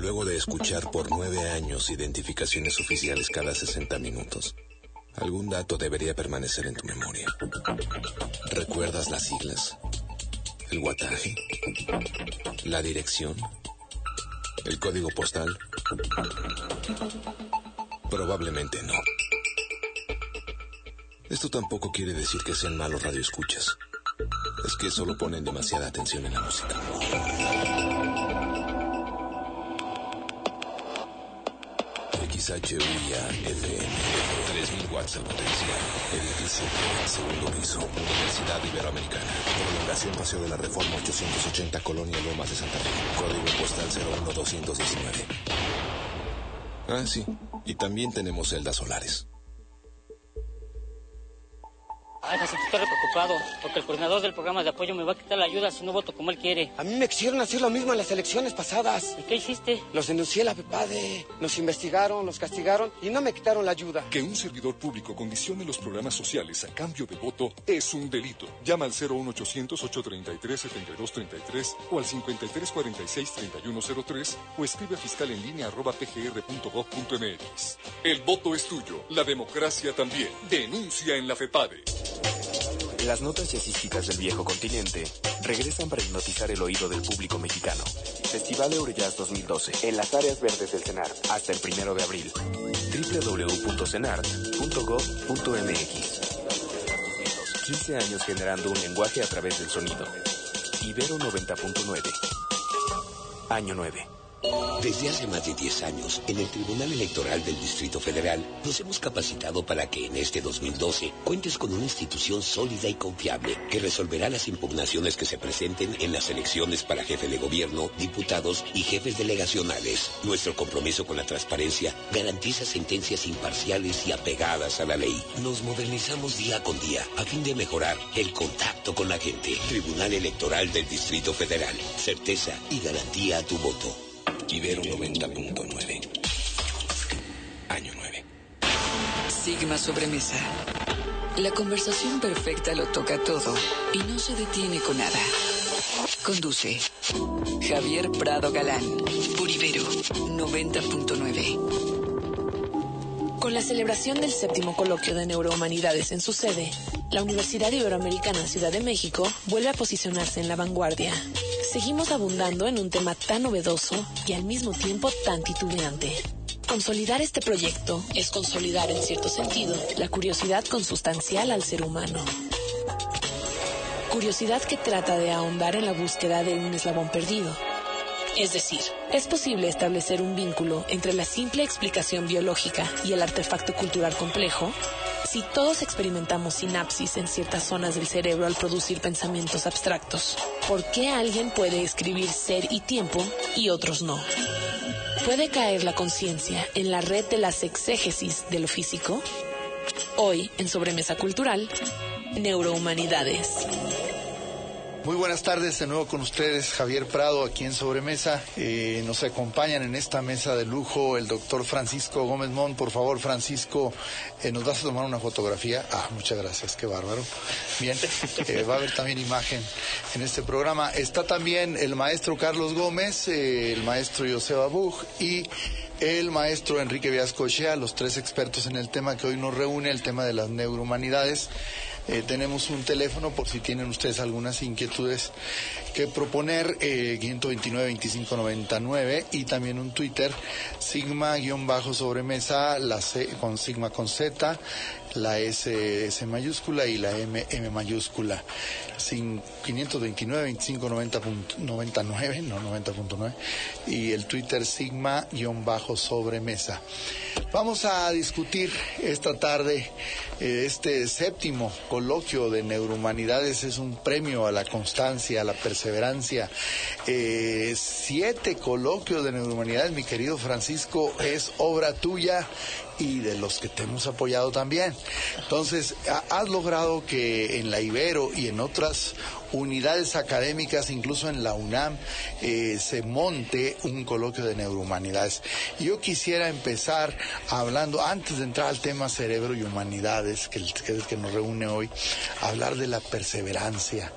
Luego de escuchar por 9 años identificaciones oficiales cada 60 minutos, algún dato debería permanecer en tu memoria. ¿Recuerdas las siglas? ¿El guataje? ¿La dirección? ¿El código postal? Probablemente no. Esto tampoco quiere decir que sean malos radioescuchas. Es que solo ponen demasiada atención en la música. XHUIA FM, 3000 watts de potencia. Edificio, segundo piso. Universidad Iberoamericana. Prolongación Paseo de la Reforma 880, Colonia Lomas de Santa Fe. Código postal 01219. Ah, sí. Y también tenemos celdas solares. Ay, Jacinto, estoy preocupado, porque el coordinador del programa de apoyo me va a quitar la ayuda si no voto como él quiere. A mí me quisieron hacer lo mismo en las elecciones pasadas. ¿Y qué hiciste? Los denuncié a la FEPADE, nos investigaron, los castigaron y no me quitaron la ayuda. Que un servidor público condicione los programas sociales a cambio de voto es un delito. Llama al 01800-833-7233 o al 5346-3103 o escribe a fiscalenlinea@pgr.gov.mx. El voto es tuyo, la democracia también. Denuncia en la FEPADE. Las notas jazzísticas del viejo continente regresan para hipnotizar el oído del público mexicano. Festival Eurojazz 2012 en las áreas verdes del CENART hasta el 1 de abril. www.cenart.gov.mx. 15 años generando un lenguaje a través del sonido. Ibero 90.9. Año 9. Desde hace más de 10 años, en el Tribunal Electoral del Distrito Federal, nos hemos capacitado para que en este 2012 cuentes con una institución sólida y confiable que resolverá las impugnaciones que se presenten en las elecciones para jefe de gobierno, diputados y jefes delegacionales. Nuestro compromiso con la transparencia garantiza sentencias imparciales y apegadas a la ley. Nos modernizamos día con día a fin de mejorar el contacto con la gente. Tribunal Electoral del Distrito Federal. Certeza y garantía a tu voto. Ibero 90.9. Año 9. Sigma Sobremesa. La conversación perfecta lo toca todo y no se detiene con nada. Conduce Javier Prado Galán por Ibero 90.9. Con la celebración del 7º coloquio de neurohumanidades en su sede, la Universidad Iberoamericana Ciudad de México vuelve a posicionarse en la vanguardia. Seguimos abundando en un tema tan novedoso y al mismo tiempo tan titubeante. Consolidar este proyecto es consolidar en cierto sentido la curiosidad consustancial al ser humano. Curiosidad que trata de ahondar en la búsqueda de un eslabón perdido. Es decir, es posible establecer un vínculo entre la simple explicación biológica y el artefacto cultural complejo si todos experimentamos sinapsis en ciertas zonas del cerebro al producir pensamientos abstractos. ¿Por qué alguien puede escribir ser y tiempo y otros no? ¿Puede caer la conciencia en la red de las exégesis de lo físico? Hoy, en Sobremesa Cultural, Neurohumanidades. Muy buenas tardes, de nuevo con ustedes, Javier Prado, aquí en Sobremesa. Nos acompañan en esta mesa de lujo el doctor Francisco Gómez Mon. Por favor, Francisco, ¿nos vas a tomar una fotografía? Muchas gracias, qué bárbaro. Bien, va a haber también imagen en este programa. Está también el maestro Carlos Gómez, el maestro Joseba Buch y el maestro Enrique Viascochea, los tres expertos en el tema que hoy nos reúne, el tema de las neurohumanidades. Tenemos un teléfono por si tienen ustedes algunas inquietudes que proponer, 529-2599, y también un Twitter, Sigma-sobremesa, la C con Sigma con Z, la S mayúscula y la M mayúscula. 529-2590.99, no 90.9, y el Twitter Sigma-sobremesa. Vamos a discutir esta tarde este 7º coloquio de neurohumanidades. Es un premio a la constancia, a la perseverancia. 7 coloquios de neurohumanidades, mi querido Francisco, es obra tuya y de los que te hemos apoyado también. Entonces, has logrado que en la Ibero y en otras unidades académicas, incluso en la UNAM, se monte un coloquio de neurohumanidades. Y yo quisiera empezar hablando, antes de entrar al tema cerebro y humanidades, que es el que nos reúne hoy, hablar de la perseverancia.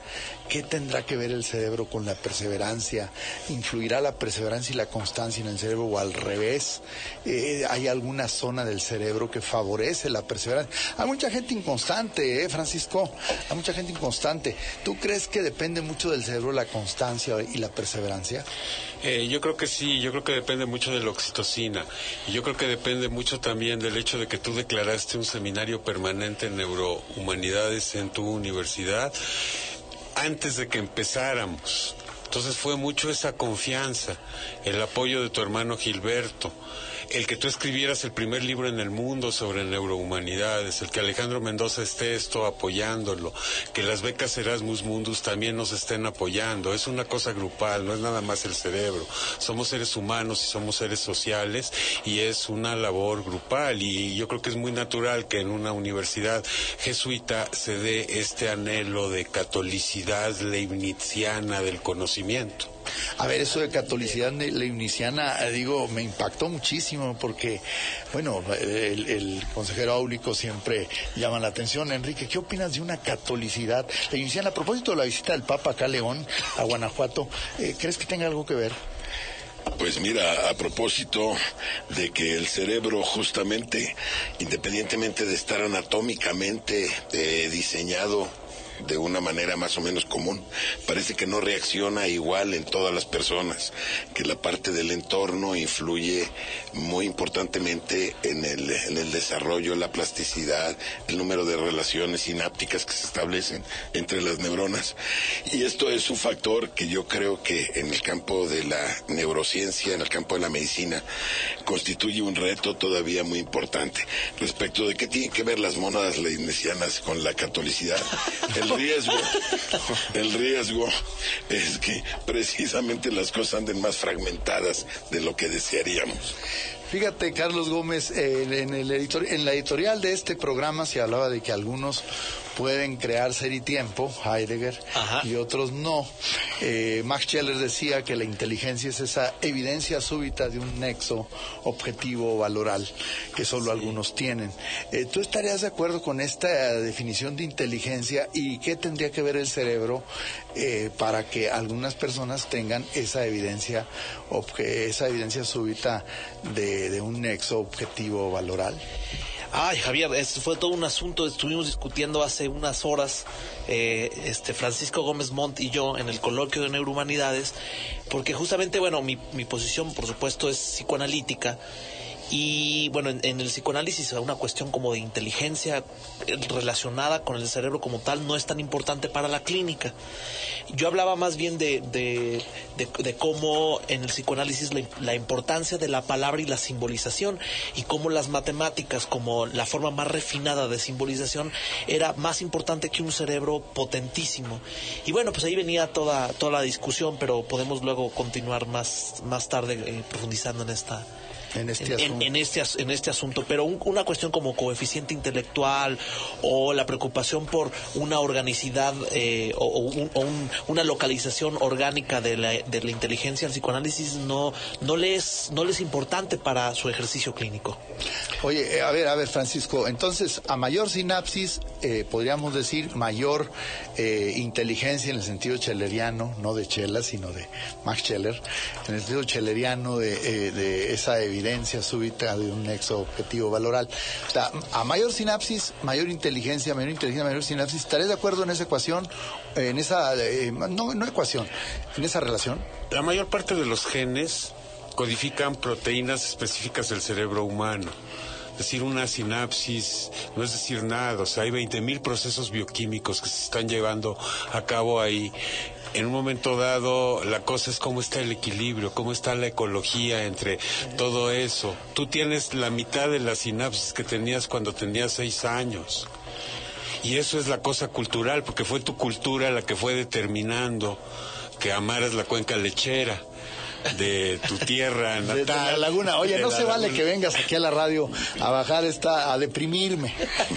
¿qué tendrá que ver el cerebro con la perseverancia? ¿Influirá la perseverancia y la constancia en el cerebro o al revés? ¿Hay alguna zona del cerebro que favorece la perseverancia? Hay mucha gente inconstante, Francisco, hay mucha gente inconstante. ¿Tú crees que depende mucho del cerebro la constancia y la perseverancia? Yo creo que sí, yo creo que depende mucho de la oxitocina y yo creo que depende mucho también del hecho de que tú declaraste un seminario permanente en neurohumanidades en tu universidad antes de que empezáramos. Entonces fue mucho esa confianza, el apoyo de tu hermano Gilberto, el que tú escribieras el primer libro en el mundo sobre neurohumanidades, el que Alejandro Mendoza esté apoyándolo, que las becas Erasmus Mundus también nos estén apoyando. Es una cosa grupal, no es nada más el cerebro. Somos seres humanos y somos seres sociales y es una labor grupal y yo creo que es muy natural que en una universidad jesuita se dé este anhelo de catolicidad leibniziana del conocimiento. A ver, eso de catolicidad leibniziana, me impactó muchísimo porque, bueno, el consejero áulico siempre llama la atención. Enrique, ¿qué opinas de una catolicidad leibniziana? A propósito de la visita del Papa acá a León, a Guanajuato, ¿crees que tenga algo que ver? Pues mira, a propósito de que el cerebro justamente, independientemente de estar anatómicamente diseñado de una manera más o menos común, parece que no reacciona igual en todas las personas, que la parte del entorno influye muy importantemente en el desarrollo, la plasticidad, el número de relaciones sinápticas que se establecen entre las neuronas, y esto es un factor que yo creo que en el campo de la neurociencia, en el campo de la medicina, constituye un reto todavía muy importante respecto de qué tienen que ver las mónadas leibnizianas con la catolicidad. El riesgo es que precisamente las cosas anden más fragmentadas de lo que desearíamos. Fíjate, Carlos Gómez, en la editorial de este programa se hablaba de que algunos pueden crear ser y tiempo, Heidegger, y otros no. Max Scheler decía que la inteligencia es esa evidencia súbita de un nexo objetivo valoral que solo algunos tienen. ¿Tú estarías de acuerdo con esta definición de inteligencia y qué tendría que ver el cerebro para que algunas personas tengan esa evidencia súbita de un nexo objetivo valoral? Ay, Javier, fue todo un asunto, estuvimos discutiendo hace unas horas, Francisco Gómez Montt y yo, en el coloquio de Neurohumanidades, porque justamente, bueno, mi posición, por supuesto, es psicoanalítica, y bueno, en el psicoanálisis una cuestión como de inteligencia relacionada con el cerebro como tal no es tan importante para la clínica. Yo hablaba más bien de cómo en el psicoanálisis la importancia de la palabra y la simbolización, y cómo las matemáticas como la forma más refinada de simbolización era más importante que un cerebro potentísimo. Y bueno, pues ahí venía toda la discusión, pero podemos luego continuar más tarde profundizando en este asunto, pero una cuestión como coeficiente intelectual o la preocupación por una organicidad una localización orgánica de la inteligencia al psicoanálisis no le es importante para su ejercicio clínico. Oye, a ver, Francisco, entonces a mayor sinapsis podríamos decir mayor inteligencia en el sentido scheleriano, no de Chela, sino de Max Scheler, en el sentido scheleriano de esa evidencia súbita de un nexo objetivo valoral. O sea, a mayor sinapsis, mayor inteligencia, mayor sinapsis. ¿Estarías de acuerdo en esa ecuación? En esa en esa relación. La mayor parte de los genes codifican proteínas específicas del cerebro humano. Es decir, una sinapsis no es decir nada. O sea, hay 20,000 procesos bioquímicos que se están llevando a cabo ahí. En un momento dado, la cosa es cómo está el equilibrio, cómo está la ecología entre todo eso. Tú tienes la mitad de la sinapsis que tenías cuando tenías 6 años. Y eso es la cosa cultural, porque fue tu cultura la que fue determinando que amaras la cuenca lechera de tu tierra natal. De la laguna. Oye, no se vale que vengas aquí a la radio a bajar a deprimirme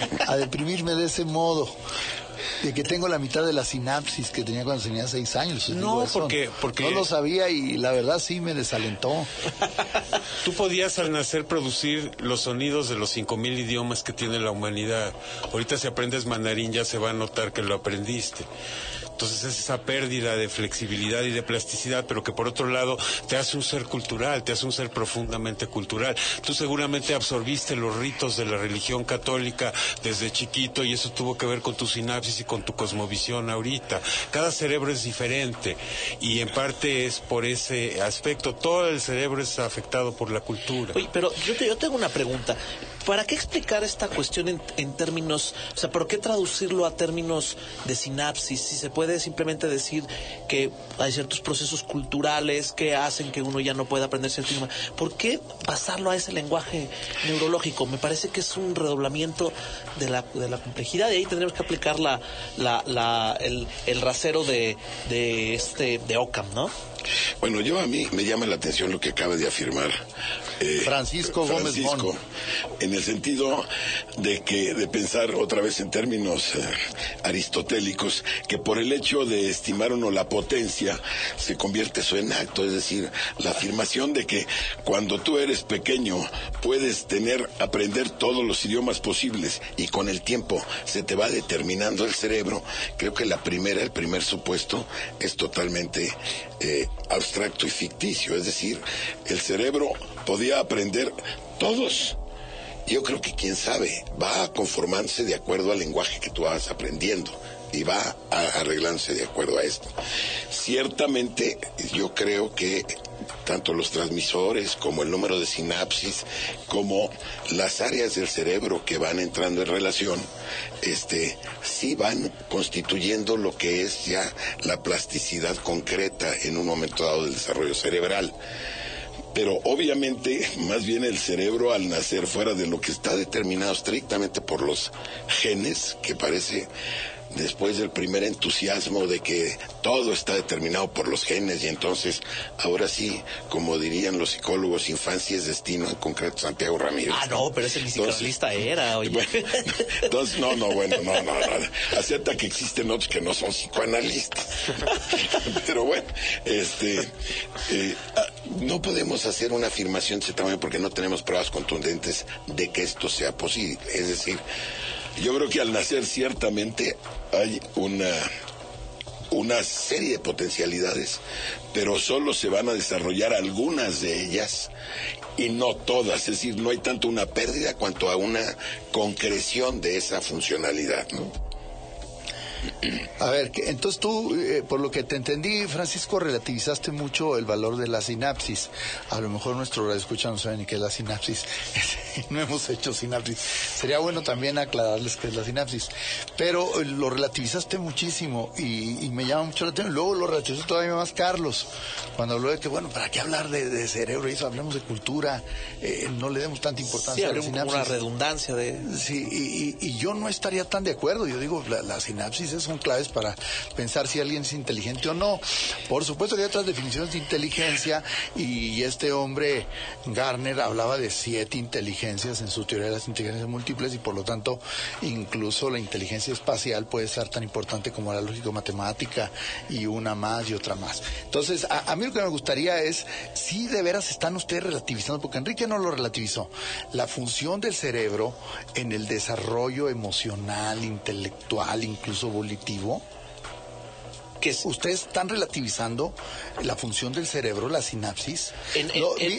de ese modo. De que tengo la mitad de la sinapsis que tenía cuando tenía 6 años. No, porque no lo sabía y la verdad sí me desalentó. Tú podías al nacer producir los sonidos de los 5,000 idiomas que tiene la humanidad. Ahorita si aprendes mandarín ya se va a notar que lo aprendiste. Entonces es esa pérdida de flexibilidad y de plasticidad, pero que por otro lado te hace un ser cultural, te hace un ser profundamente cultural. Tú seguramente absorbiste los ritos de la religión católica desde chiquito y eso tuvo que ver con tu sinapsis y con tu cosmovisión ahorita. Cada cerebro es diferente y en parte es por ese aspecto. Todo el cerebro es afectado por la cultura. Oye, pero yo tengo una pregunta. ¿Para qué explicar esta cuestión en términos, o sea, por qué traducirlo a términos de sinapsis? Si se puede simplemente decir que hay ciertos procesos culturales que hacen que uno ya no pueda aprender cierto idioma. ¿Por qué pasarlo a ese lenguaje neurológico? Me parece que es un redoblamiento de la complejidad y ahí tendremos que aplicar el rasero de Occam, ¿no? Bueno, a mí me llama la atención lo que acaba de afirmar Francisco Gómez Mon, en el sentido de pensar otra vez en términos aristotélicos, que por el hecho de estimar uno la potencia se convierte eso en acto, es decir, la afirmación de que cuando tú eres pequeño puedes aprender todos los idiomas posibles y con el tiempo se te va determinando el cerebro. Creo que el primer supuesto es totalmente abstracto y ficticio, es decir, el cerebro podía aprender todos. Yo creo que quién sabe, va conformándose de acuerdo al lenguaje que tú vas aprendiendo y va arreglándose de acuerdo a esto. Ciertamente yo creo que tanto los transmisores como el número de sinapsis como las áreas del cerebro que van entrando en relación sí van constituyendo lo que es ya la plasticidad concreta en un momento dado del desarrollo cerebral. Pero obviamente, más bien el cerebro al nacer fuera de lo que está determinado estrictamente por los genes, que parece después del primer entusiasmo de que todo está determinado por los genes y entonces, ahora sí, como dirían los psicólogos, infancia es destino, en concreto Santiago Ramírez. No, pero ese psicoanalista era, oye. Bueno, entonces, no, acepta que existen otros que no son psicoanalistas. Pero bueno, no podemos hacer una afirmación de ese tamaño porque no tenemos pruebas contundentes de que esto sea posible. Es decir, yo creo que al nacer ciertamente hay una serie de potencialidades, pero solo se van a desarrollar algunas de ellas y no todas. Es decir, no hay tanto una pérdida cuanto a una concreción de esa funcionalidad, ¿no? A ver, entonces tú, por lo que te entendí, Francisco, relativizaste mucho el valor de la sinapsis. A lo mejor nuestro radioescucha no sabe ni qué es la sinapsis. No hemos hecho sinapsis. Sería bueno también aclararles qué es la sinapsis. Pero lo relativizaste muchísimo y me llama mucho la atención. Luego lo relativizó todavía más Carlos, cuando habló de que, bueno, ¿para qué hablar de cerebro? Y eso, hablemos de cultura, no le demos tanta importancia a la sinapsis. Una redundancia de... Sí, y yo no estaría tan de acuerdo. Yo digo, la sinapsis son claves para pensar si alguien es inteligente o no. Por supuesto que hay otras definiciones de inteligencia y este hombre, Garner, hablaba de 7 inteligencias en su teoría de las inteligencias múltiples y por lo tanto incluso la inteligencia espacial puede ser tan importante como la lógico-matemática y una más y otra más. Entonces, a mí lo que me gustaría es si de veras están ustedes relativizando, porque Enrique no lo relativizó, la función del cerebro en el desarrollo emocional, intelectual, incluso volitivo, que ustedes están relativizando la función del cerebro, la sinapsis. En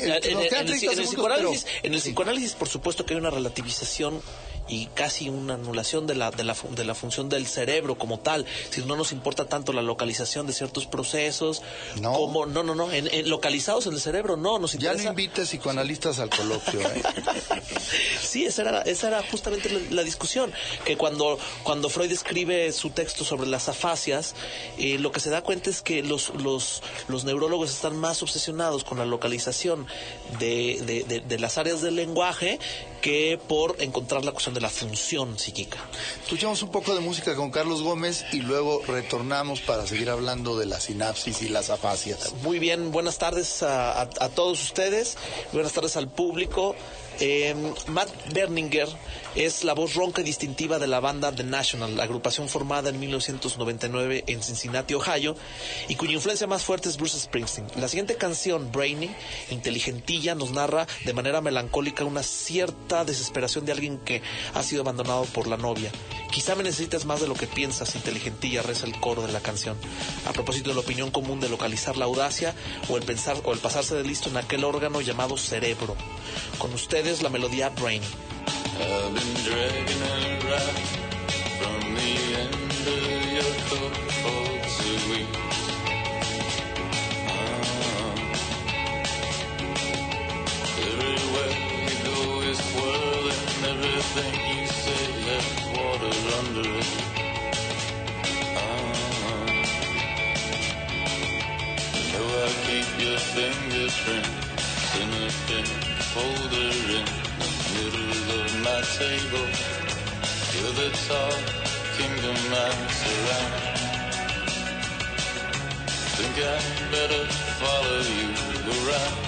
el psicoanálisis, por supuesto que hay una relativización y casi una anulación de la función del cerebro como tal. Si no nos importa tanto la localización de ciertos procesos, como localizados en el cerebro, nos interesa. Ya no invites psicoanalistas al coloquio. Sí, esa era justamente la discusión, que cuando Freud escribe su texto sobre las afasias, lo que se da cuenta es que los neurólogos están más obsesionados con la localización de las áreas del lenguaje que por encontrar la cuestión de la función psíquica. Escuchamos un poco de música con Carlos Gómez y luego retornamos para seguir hablando de la sinapsis y las afasias. Muy bien, buenas tardes a todos ustedes, buenas tardes al público. Matt Berninger es la voz ronca y distintiva de la banda The National, la agrupación formada en 1999 en Cincinnati, Ohio, y cuya influencia más fuerte es Bruce Springsteen. La siguiente canción, Brainy, inteligentilla, nos narra de manera melancólica una cierta desesperación de alguien que ha sido abandonado por la novia. Quizá me necesitas más de lo que piensas, inteligentilla, reza el coro de la canción. A propósito de la opinión común de localizar la audacia o el pensar o el pasarse de listo en aquel órgano llamado cerebro. Con ustedes la melodía Brainy. I've been dragging a ride from the end of your coat for 2 weeks. Everywhere you go is swirling, everything you say has water under it. So I keep your fingerprint in a thin folder in the middle of my table. You're the tall kingdom I surround. Think I better follow you around.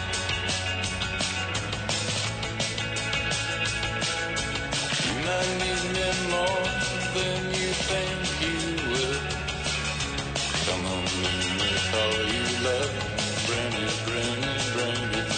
You might need me more than you think you will. Come on, let me call you love. Brainy, brainy, brainy.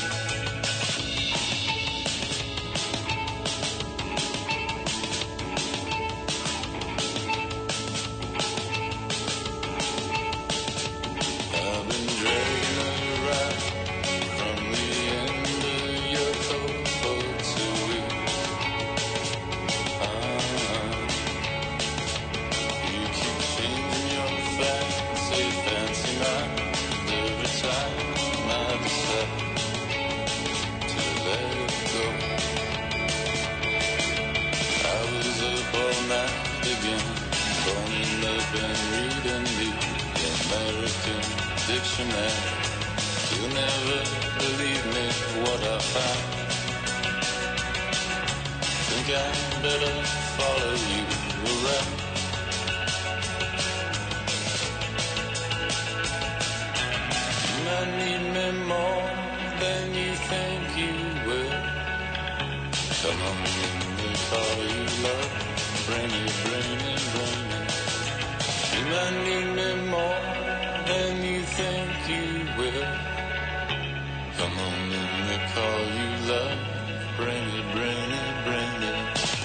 Dictionary, you'll never believe me what I found. Think I better follow you around. You might need me more than you think you will. Come on, let me call you love. Brainy, brainy, brainy. You might need me more than you think you will. Come on, let me call you love. Brainy, brainy, brainy.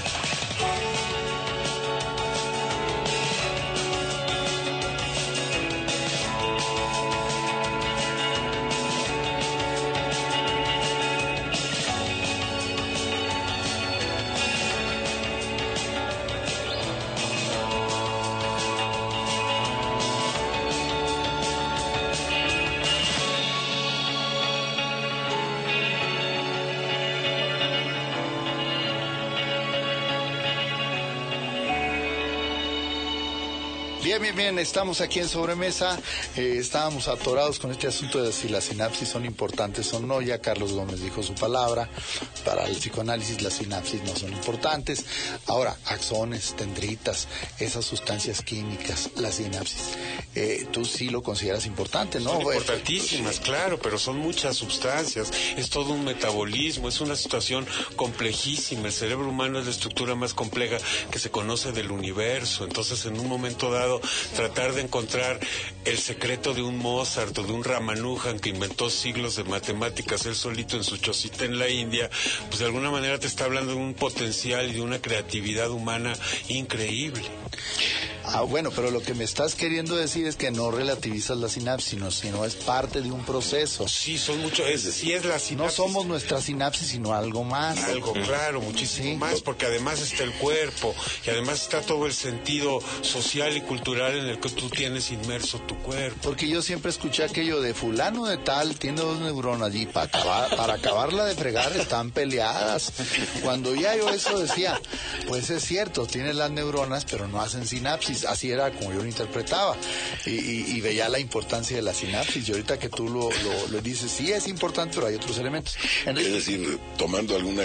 Bien, estamos aquí en Sobremesa. Estábamos atorados con este asunto de si las sinapsis son importantes o no. Ya Carlos Gómez dijo su palabra. Para el psicoanálisis las sinapsis no son importantes. Ahora, axones, dendritas, esas sustancias químicas, las sinapsis, tú sí lo consideras importante, ¿no? Son importantísimas, claro, pero son muchas sustancias. Es todo un metabolismo, es una situación complejísima. El cerebro humano es la estructura más compleja que se conoce del universo. Entonces, en un momento dado, tratar de encontrar el secreto de un Mozart o de un Ramanujan que inventó siglos de matemáticas él solito en su chocita en la India, pues de alguna manera te está hablando de un potencial y de una creatividad humana increíble. Bueno, pero lo que me estás queriendo decir es que no relativizas la sinapsis, sino es parte de un proceso. Sí, son muchos, sí es la sinapsis. No somos nuestra sinapsis, sino algo más. Algo, claro, muchísimo más, porque además está el cuerpo, y además está todo el sentido social y cultural en el que tú tienes inmerso tu cuerpo. Porque yo siempre escuché aquello de fulano de tal, tiene 2 neuronas, y para acabarla de fregar están peleadas. Cuando ya yo eso decía, pues es cierto, tiene las neuronas, pero no hacen sinapsis. Así era como yo lo interpretaba y veía la importancia de la sinapsis. Y ahorita que tú lo dices, sí es importante, pero hay otros elementos. Es decir, tomando alguna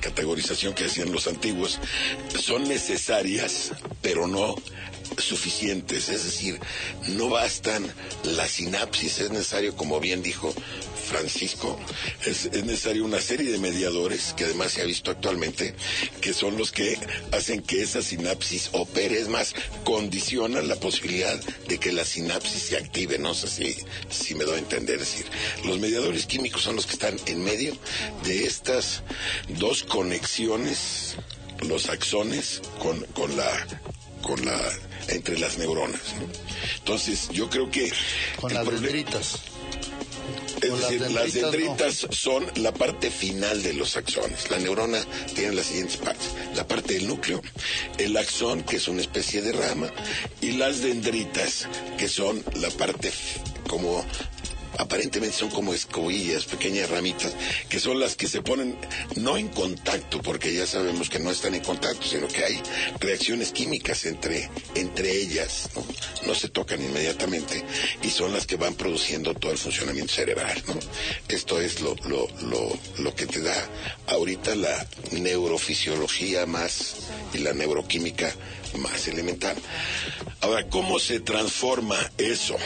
categorización que hacían los antiguos, son necesarias, pero no suficientes. Es decir, no bastan la sinapsis, es necesario, como bien dijo Francisco, es necesario una serie de mediadores que además se ha visto actualmente, que son los que hacen que esa sinapsis opere, es más, condicionan la posibilidad de que la sinapsis se active. No sé si me doy a entender. Es decir, los mediadores químicos son los que están en medio de estas dos conexiones, los axones entre las neuronas, ¿no? Entonces, yo creo que con las dendritas. Es decir, las dendritas son la parte final de los axones. La neurona tiene las siguientes partes: la parte del núcleo, el axón, que es una especie de rama, y las dendritas, que son la parte como... aparentemente son como escobillas, pequeñas ramitas, que son las que se ponen no en contacto, porque ya sabemos que no están en contacto, sino que hay reacciones químicas entre ellas, ¿no? No se tocan inmediatamente, y son las que van produciendo todo el funcionamiento cerebral, ¿no? Esto es lo que te da ahorita la neurofisiología más y la neuroquímica más elemental. Ahora, ¿cómo se transforma eso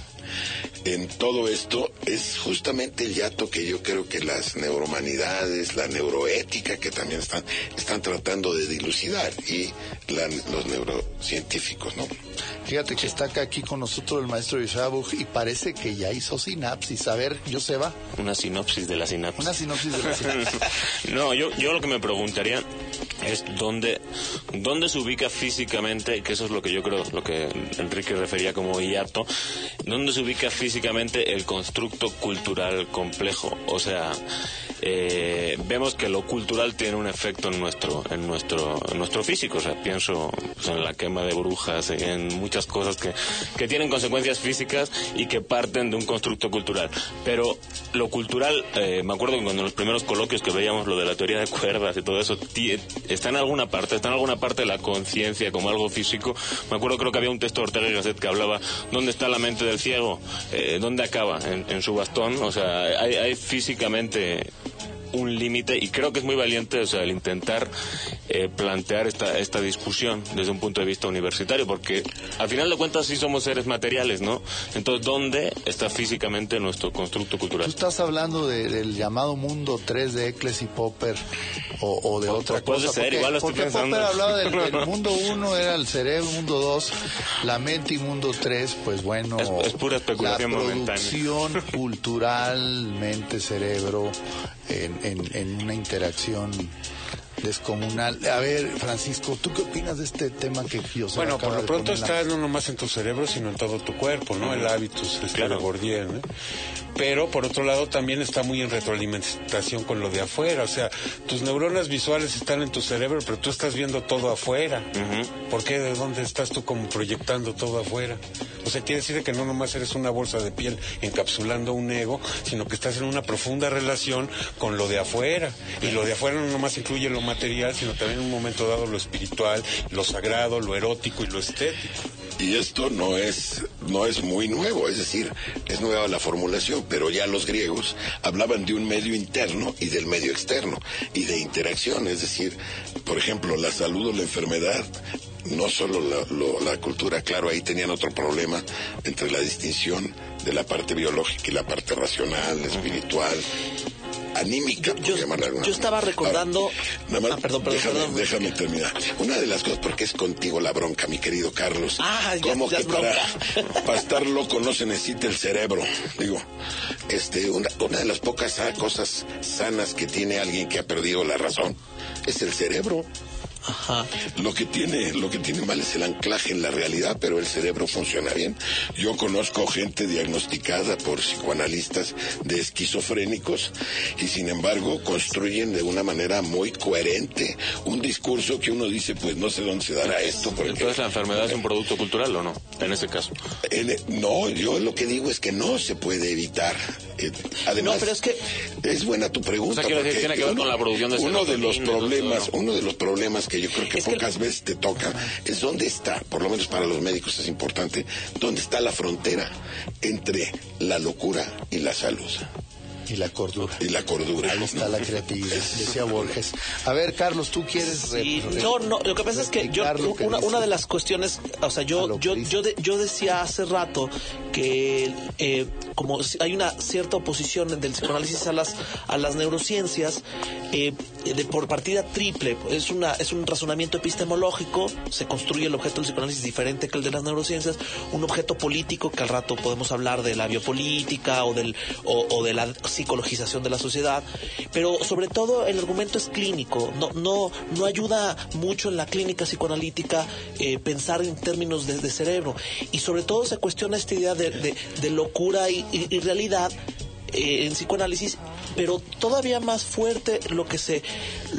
en todo esto? Es justamente el hiato que yo creo que las neurohumanidades, la neuroética, que también están tratando de dilucidar, y los neurocientíficos, ¿no? Fíjate que está aquí con nosotros el maestro Yoshua Buch, y parece que ya hizo sinapsis. A ver, Joseba. Una sinopsis de la sinapsis. Una sinopsis de la sinapsis. No, yo lo que me preguntaría es dónde se ubica físicamente, que eso es lo que yo creo, lo que Enrique refería como hiato, dónde se ubica físicamente el constructo cultural complejo. O sea, vemos que lo cultural tiene un efecto en nuestro físico. O sea, pienso pues, en la quema de brujas, en muchas cosas que tienen consecuencias físicas y que parten de un constructo cultural. Pero lo cultural, me acuerdo que cuando en los primeros coloquios que veíamos lo de la teoría de cuerdas y todo eso, está en alguna parte de la conciencia como algo físico. Me acuerdo, creo que había un texto de Ortega y Gasset que hablaba ¿dónde está la mente del ciego? ¿Dónde acaba? En su bastón. O sea, hay físicamente un límite, y creo que es muy valiente, o sea, el intentar plantear esta discusión desde un punto de vista universitario, porque al final de cuentas sí somos seres materiales, ¿no? Entonces, ¿dónde está físicamente nuestro constructo cultural? Tú estás hablando del llamado mundo 3 de Eccles y Popper, o de otra cosa. Puede ser, igual lo estoy pensando. Popper hablaba del mundo 1 era el cerebro, mundo 2 la mente, y mundo 3, pues bueno, es pura especulación momentánea. La producción cultural, mente, cerebro, en una interacción descomunal. A ver, Francisco, ¿tú qué opinas de este tema que yo sé? Bueno, por lo pronto está no nomás en tu cerebro, sino en todo tu cuerpo, ¿no? El hábitus de Bourdieu, ¿no? Pero, por otro lado, también está muy en retroalimentación con lo de afuera. O sea, tus neuronas visuales están en tu cerebro, pero tú estás viendo todo afuera. ¿Por qué? ¿De dónde estás tú como proyectando todo afuera? O sea, quiere decir que no nomás eres una bolsa de piel encapsulando un ego, sino que estás en una profunda relación con lo de afuera. Y lo de afuera no nomás incluye lo material, sino también en un momento dado lo espiritual, lo sagrado, lo erótico y lo estético. Y esto no es muy nuevo, es decir, es nueva la formulación, pero ya los griegos hablaban de un medio interno y del medio externo, y de interacción, es decir, por ejemplo, la salud o la enfermedad, no solo la cultura, claro, ahí tenían otro problema entre la distinción de la parte biológica y la parte racional, espiritual, anímica, por llamarla alguna. Yo estaba recordando... Nada más, perdón. Déjame terminar. Una de las cosas, porque es contigo la bronca, mi querido Carlos. Como que para estar loco no se necesita el cerebro. Digo, una de las pocas cosas sanas que tiene alguien que ha perdido la razón es el cerebro. Ajá. Lo que tiene mal es el anclaje en la realidad, pero el cerebro funciona bien. Yo conozco gente diagnosticada por psicoanalistas de esquizofrénicos, y sin embargo construyen de una manera muy coherente un discurso que uno dice, pues no sé dónde se dará esto. Porque, entonces, ¿la enfermedad es un producto cultural o no? En ese caso. No, yo lo que digo es que no se puede evitar. Además, no, pero es que es buena tu pregunta. O sea, que tiene que ver con la producción de uno de los problemas que yo creo que pocas veces te toca es dónde está, por lo menos para los médicos es importante, dónde está la frontera entre la locura y la salud. Y la cordura. Y la cordura. Ahí está la creatividad, decía Borges. A ver, Carlos, ¿tú quieres...? Sí, no, lo que pasa es que una de las cuestiones, o sea, yo decía hace rato que como hay una cierta oposición del psicoanálisis a las neurociencias, por partida triple, es un razonamiento epistemológico, se construye el objeto del psicoanálisis diferente que el de las neurociencias, un objeto político que al rato podemos hablar de la biopolítica o de la psicologización de la sociedad, pero sobre todo el argumento es clínico, no ayuda mucho en la clínica psicoanalítica pensar en términos de cerebro, y sobre todo se cuestiona esta idea de locura y realidad en psicoanálisis, pero todavía más fuerte lo que se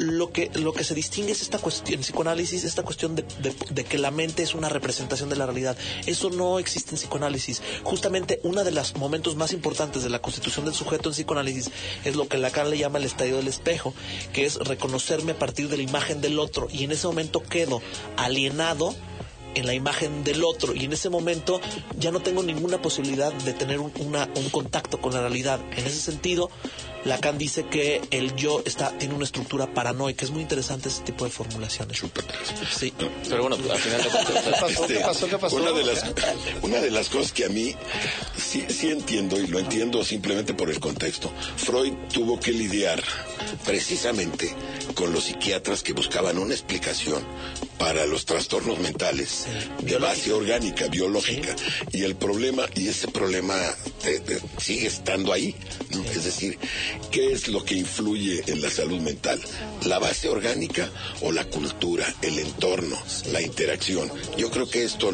distingue es esta cuestión en psicoanálisis, esta cuestión de que la mente es una representación de la realidad. Eso no existe en psicoanálisis. Justamente uno de los momentos más importantes de la constitución del sujeto en psicoanálisis es lo que Lacan le llama el estadio del espejo, que es reconocerme a partir de la imagen del otro, y en ese momento quedo alienado en la imagen del otro, y en ese momento ya no tengo ninguna posibilidad de tener un contacto con la realidad. En ese sentido, Lacan dice que el yo tiene una estructura paranoica. Es muy interesante ese tipo de formulaciones. Sí. Pero bueno, al final ¿Qué pasó? Una de las cosas que a mí sí entiendo, y lo entiendo simplemente por el contexto, Freud tuvo que lidiar precisamente con los psiquiatras que buscaban una explicación para los trastornos mentales de base orgánica, biológica, y ese problema sigue estando ahí, ¿no? Es decir, ¿qué es lo que influye en la salud mental? ¿La base orgánica o la cultura, el entorno, la interacción? Yo creo que esto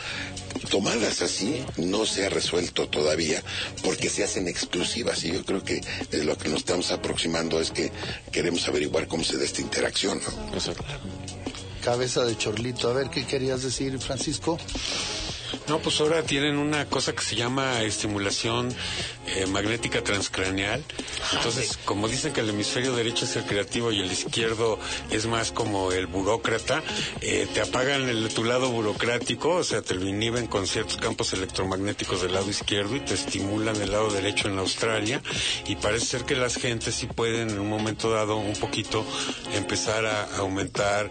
tomadas así, no se ha resuelto todavía, porque se hacen exclusivas, y yo creo que lo que nos estamos aproximando es que queremos averiguar cómo se da esta interacción, ¿no? Eso. Cabeza de chorlito. A ver, ¿qué querías decir, Francisco? No, pues ahora tienen una cosa que se llama estimulación magnética transcraneal. Entonces, como dicen que el hemisferio derecho es el creativo y el izquierdo es más como el burócrata, te apagan tu lado burocrático, o sea, te lo inhiben con ciertos campos electromagnéticos del lado izquierdo y te estimulan el lado derecho en Australia, y parece ser que las gentes sí pueden en un momento dado un poquito empezar a aumentar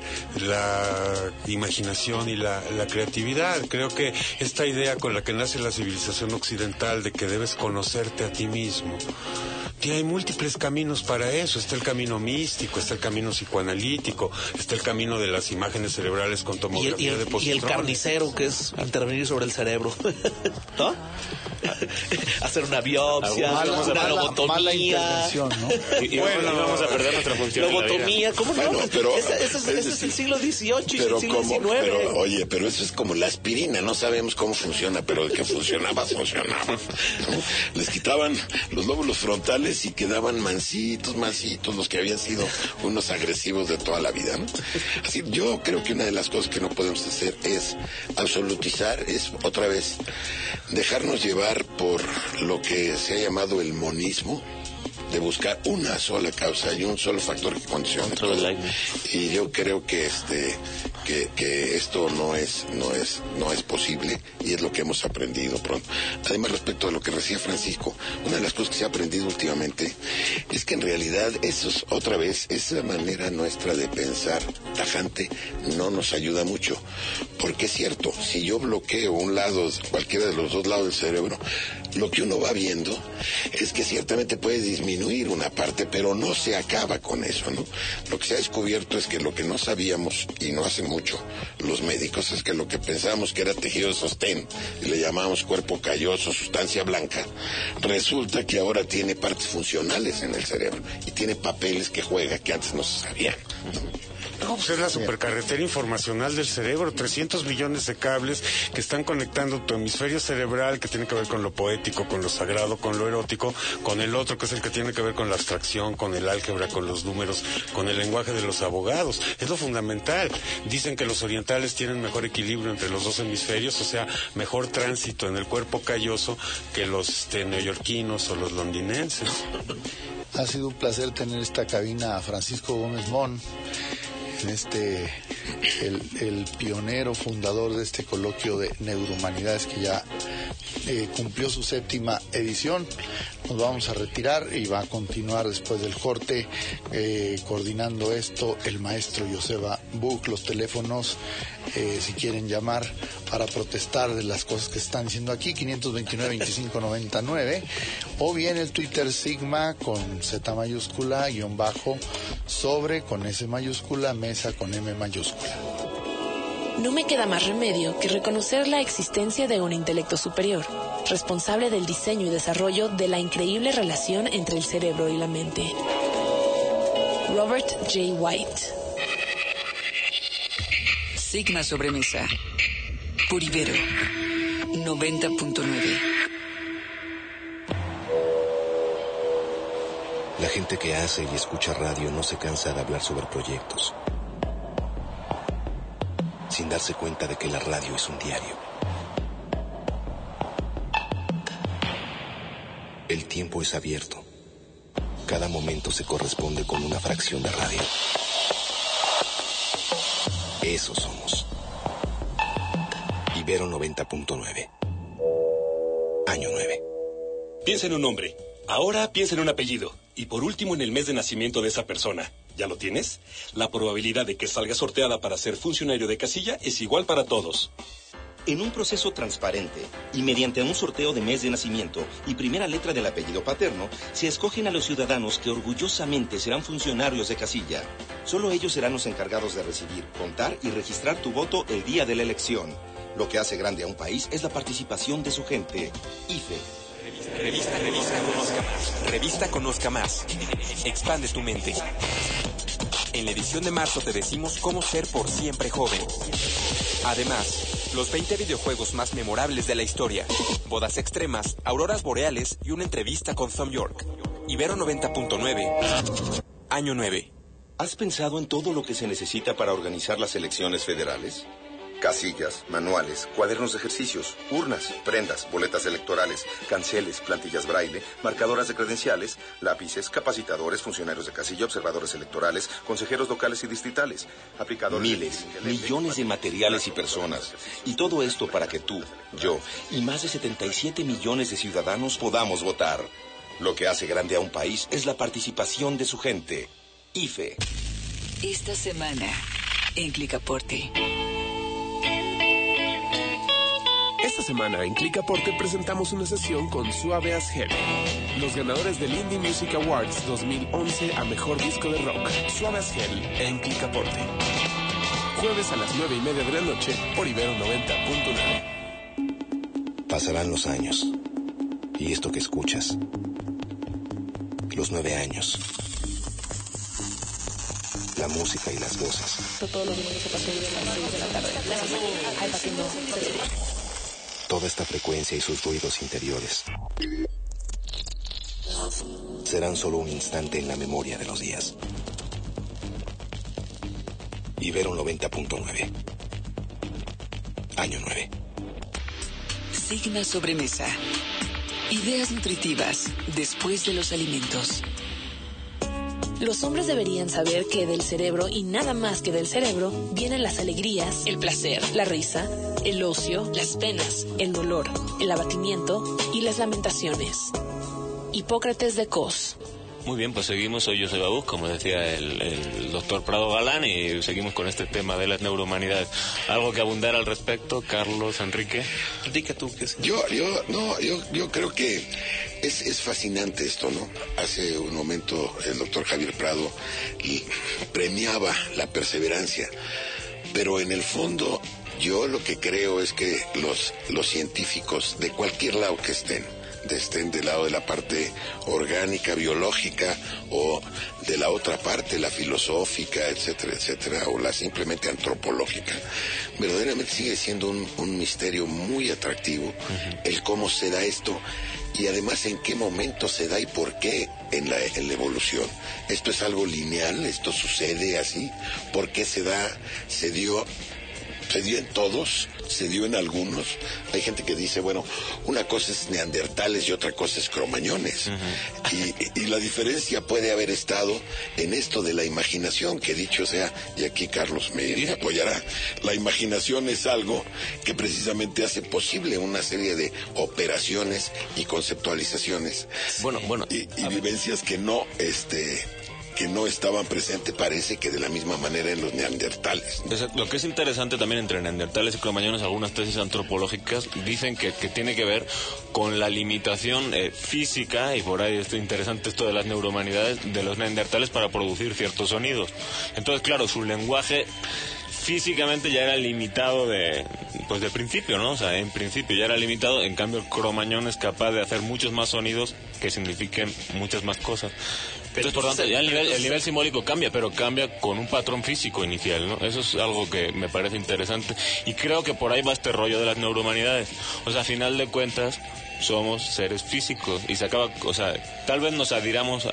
la imaginación y la creatividad. Creo que esta idea con la que nace la civilización occidental de que debes conocerte a ti mismo, que hay múltiples caminos para eso. Está el camino místico, está el camino psicoanalítico, está el camino de las imágenes cerebrales con tomografía de positrones. Y el carnicero, que es intervenir sobre el cerebro, ¿no? Hacer una biopsia, una lobotomía. ¿No? Y vamos a perder nuestra función. Lobotomía, ¿cómo no? Bueno, pero, ese es el siglo XVIII y el siglo XIX. Pero eso es como la aspirina, no sabemos cómo funciona, pero de que funcionaba. ¿No? Les quitaban los lóbulos frontales y quedaban mansitos los que habían sido unos agresivos de toda la vida, ¿no? Así, yo creo que una de las cosas que no podemos hacer es absolutizar, es otra vez dejarnos llevar por lo que se ha llamado el monismo, de buscar una sola causa y un solo factor que condiciona todo. Y yo creo que esto no es posible, y es lo que hemos aprendido pronto. Además, respecto a lo que decía Francisco, una de las cosas que se ha aprendido últimamente es que en realidad esa manera nuestra de pensar tajante no nos ayuda mucho, porque es cierto, si yo bloqueo un lado, cualquiera de los dos lados del cerebro, lo que uno va viendo es que ciertamente puede disminuir una parte, pero no se acaba con eso, ¿no? Lo que se ha descubierto es que lo que no sabíamos, y no hace mucho los médicos, es que lo que pensábamos que era tejido de sostén, y le llamábamos cuerpo calloso, sustancia blanca, resulta que ahora tiene partes funcionales en el cerebro, y tiene papeles que juega que antes no se sabían, ¿no? No, pues es la supercarretera informacional del cerebro, 300 millones de cables que están conectando tu hemisferio cerebral, que tiene que ver con lo poético, con lo sagrado, con lo erótico, con el otro, que es el que tiene que ver con la abstracción, con el álgebra, con los números, con el lenguaje de los abogados. Es lo fundamental. Dicen que los orientales tienen mejor equilibrio entre los dos hemisferios, o sea, mejor tránsito en el cuerpo calloso que los neoyorquinos o los londinenses. Ha sido un placer tener esta cabina a Francisco Gómez Mon, el pionero fundador de este coloquio de neurohumanidades que ya cumplió su 7ª edición. Nos vamos a retirar y va a continuar después del corte coordinando esto el maestro Joseba Buch. Los teléfonos, si quieren llamar para protestar de las cosas que están diciendo aquí, 529-2599, o bien el Twitter Sigma con Z mayúscula, _ sobre con S mayúscula, mesa con M mayúscula. No me queda más remedio que reconocer la existencia de un intelecto superior, responsable del diseño y desarrollo de la increíble relación entre el cerebro y la mente. Robert J. White. Sigma Sobremesa. Por Ibero 90.9. La gente que hace y escucha radio no se cansa de hablar sobre proyectos, sin darse cuenta de que la radio es un diario. El tiempo es abierto. Cada momento se corresponde con una fracción de radio. Eso somos. Ibero 90.9. Año 9. Piensa en un nombre. Ahora piensa en un apellido. Y por último en el mes de nacimiento de esa persona. ¿Ya lo tienes? La probabilidad de que salga sorteada para ser funcionario de casilla es igual para todos. En un proceso transparente y mediante un sorteo de mes de nacimiento y primera letra del apellido paterno, se escogen a los ciudadanos que orgullosamente serán funcionarios de casilla. Solo ellos serán los encargados de recibir, contar y registrar tu voto el día de la elección. Lo que hace grande a un país es la participación de su gente. IFE. Revista Conozca Más. Revista Conozca Más. Expande tu mente. En la edición de marzo te decimos cómo ser por siempre joven. Además, los 20 videojuegos más memorables de la historia, bodas extremas, auroras boreales y una entrevista con Thom Yorke. Ibero 90.9. Año 9. ¿Has pensado en todo lo que se necesita para organizar las elecciones federales? Casillas, manuales, cuadernos de ejercicios, urnas, prendas, boletas electorales, canceles, plantillas braille, marcadoras de credenciales, lápices, capacitadores, funcionarios de casilla, observadores electorales, consejeros locales y distritales, aplicadores... Miles, millones de materiales y personas. Y todo esto para que tú, yo y más de 77 millones de ciudadanos podamos votar. Lo que hace grande a un país es la participación de su gente. IFE. Esta semana, en Clicaporte. Esta semana en Clicaporte presentamos una sesión con Suave as Hell, los ganadores del Indie Music Awards 2011 a Mejor Disco de Rock. Suave as Hell en Clicaporte. Jueves a las 9:30 de la noche por Ibero 90.9. Pasarán los años. Y esto que escuchas. Los 9 años. La música y las voces. Todos los domingos a partir de las 6 de la tarde. Ay, para que no se sepa. Toda esta frecuencia y sus ruidos interiores serán solo un instante en la memoria de los días. Ibero 90.9. Año 9. Sigma Sobremesa. Ideas nutritivas después de los alimentos. Los hombres deberían saber que del cerebro y nada más que del cerebro vienen las alegrías, el placer, la risa, el ocio, las penas, el dolor, el abatimiento y las lamentaciones. Hipócrates de Cos. Muy bien, pues seguimos. Soy Joseba Buch, como decía el doctor Prado Galán, y seguimos con este tema de las neurohumanidades. ¿Algo que abundar al respecto, Carlos, Enrique? Enrique, ¿tú qué es? Yo creo que es fascinante esto, ¿no? Hace un momento el doctor Javier Prado premiaba la perseverancia, pero en el fondo yo lo que creo es que los científicos de cualquier lado que estén del lado de la parte orgánica, biológica, o de la otra parte, la filosófica, etcétera, etcétera, o la simplemente antropológica, verdaderamente sigue siendo un misterio muy atractivo el cómo se da esto, y además en qué momento se da y por qué en la evolución. ¿Esto es algo lineal? ¿Esto sucede así? ¿Por qué se dio se dio en todos, se dio en algunos. Hay gente que dice, bueno, una cosa es neandertales y otra cosa es cromañones. Y la diferencia puede haber estado en esto de la imaginación, que dicho sea, y aquí Carlos me apoyará, la imaginación es algo que precisamente hace posible una serie de operaciones y conceptualizaciones. Y vivencias que no estaban presentes, parece que de la misma manera en los neandertales. Lo que es interesante también entre neandertales y cromañones, algunas tesis antropológicas dicen que tiene que ver con la limitación física, y por ahí es interesante esto de las neurohumanidades, de los neandertales para producir ciertos sonidos. Entonces, claro, su lenguaje físicamente ya era limitado de principio, ¿no? O sea, en principio ya era limitado, en cambio el cromañón es capaz de hacer muchos más sonidos que signifiquen muchas más cosas. Entonces, por tanto, ya el nivel simbólico cambia, pero cambia con un patrón físico inicial, ¿no? Eso es algo que me parece interesante. Y creo que por ahí va este rollo de las neurohumanidades. O sea, a final de cuentas, somos seres físicos y se acaba, o sea, tal vez nos adhiramos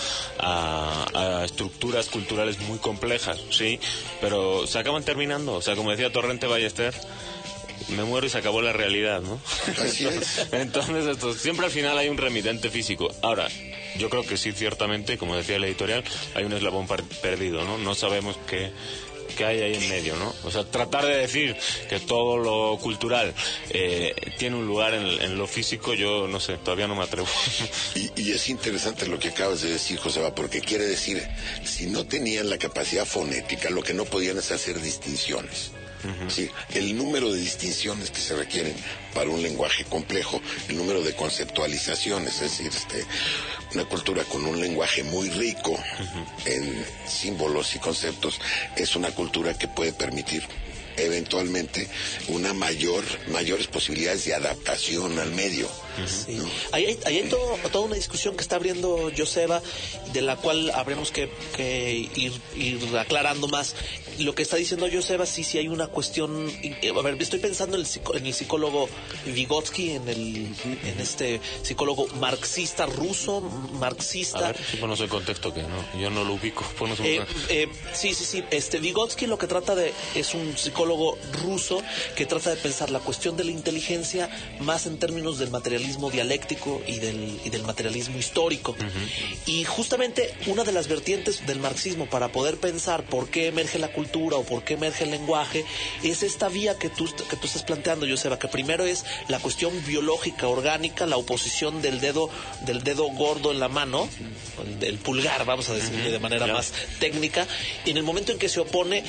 a estructuras culturales muy complejas, sí, pero se acaban terminando. O sea, como decía Torrente Ballester, me muero y se acabó la realidad, ¿no? Así es. Entonces, siempre al final hay un remitente físico. Ahora, yo creo que sí, ciertamente, como decía el editorial, hay un eslabón perdido, ¿no? No sabemos qué hay ahí en medio, ¿no? O sea, tratar de decir que todo lo cultural tiene un lugar en lo físico, yo no sé, todavía no me atrevo. Y es interesante lo que acabas de decir, Joseba, porque quiere decir, si no tenían la capacidad fonética, lo que no podían es hacer distinciones. Sí, el número de distinciones que se requieren para un lenguaje complejo, el número de conceptualizaciones, es decir, una cultura con un lenguaje muy rico en símbolos y conceptos, es una cultura que puede permitir eventualmente mayores posibilidades de adaptación al medio. Sí. ¿No? Hay toda una discusión que está abriendo Joseba, de la cual habremos que ir aclarando más. Lo que está diciendo Joseba, sí hay una cuestión. A ver, estoy pensando en el psicólogo Vygotsky, en este psicólogo marxista ruso, marxista. A ver, no sé el contexto que no, yo no lo ubico. Sí. Vygotsky lo que trata es un psicólogo ruso que trata de pensar la cuestión de la inteligencia más en términos del materialismo dialéctico y del materialismo histórico. Y justamente una de las vertientes del marxismo para poder pensar por qué emerge la cultura o por qué emerge el lenguaje es esta vía que tú estás planteando, Joseba, que primero es la cuestión biológica, orgánica, la oposición del dedo gordo en la mano, el pulgar, vamos a decirle de manera más técnica, y en el momento en que se opone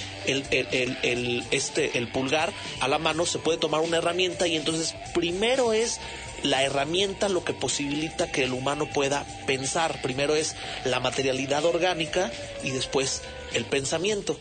el pulgar a la mano, se puede tomar una herramienta, y entonces primero es la herramienta lo que posibilita que el humano pueda pensar. Primero es la materialidad orgánica y después el pensamiento.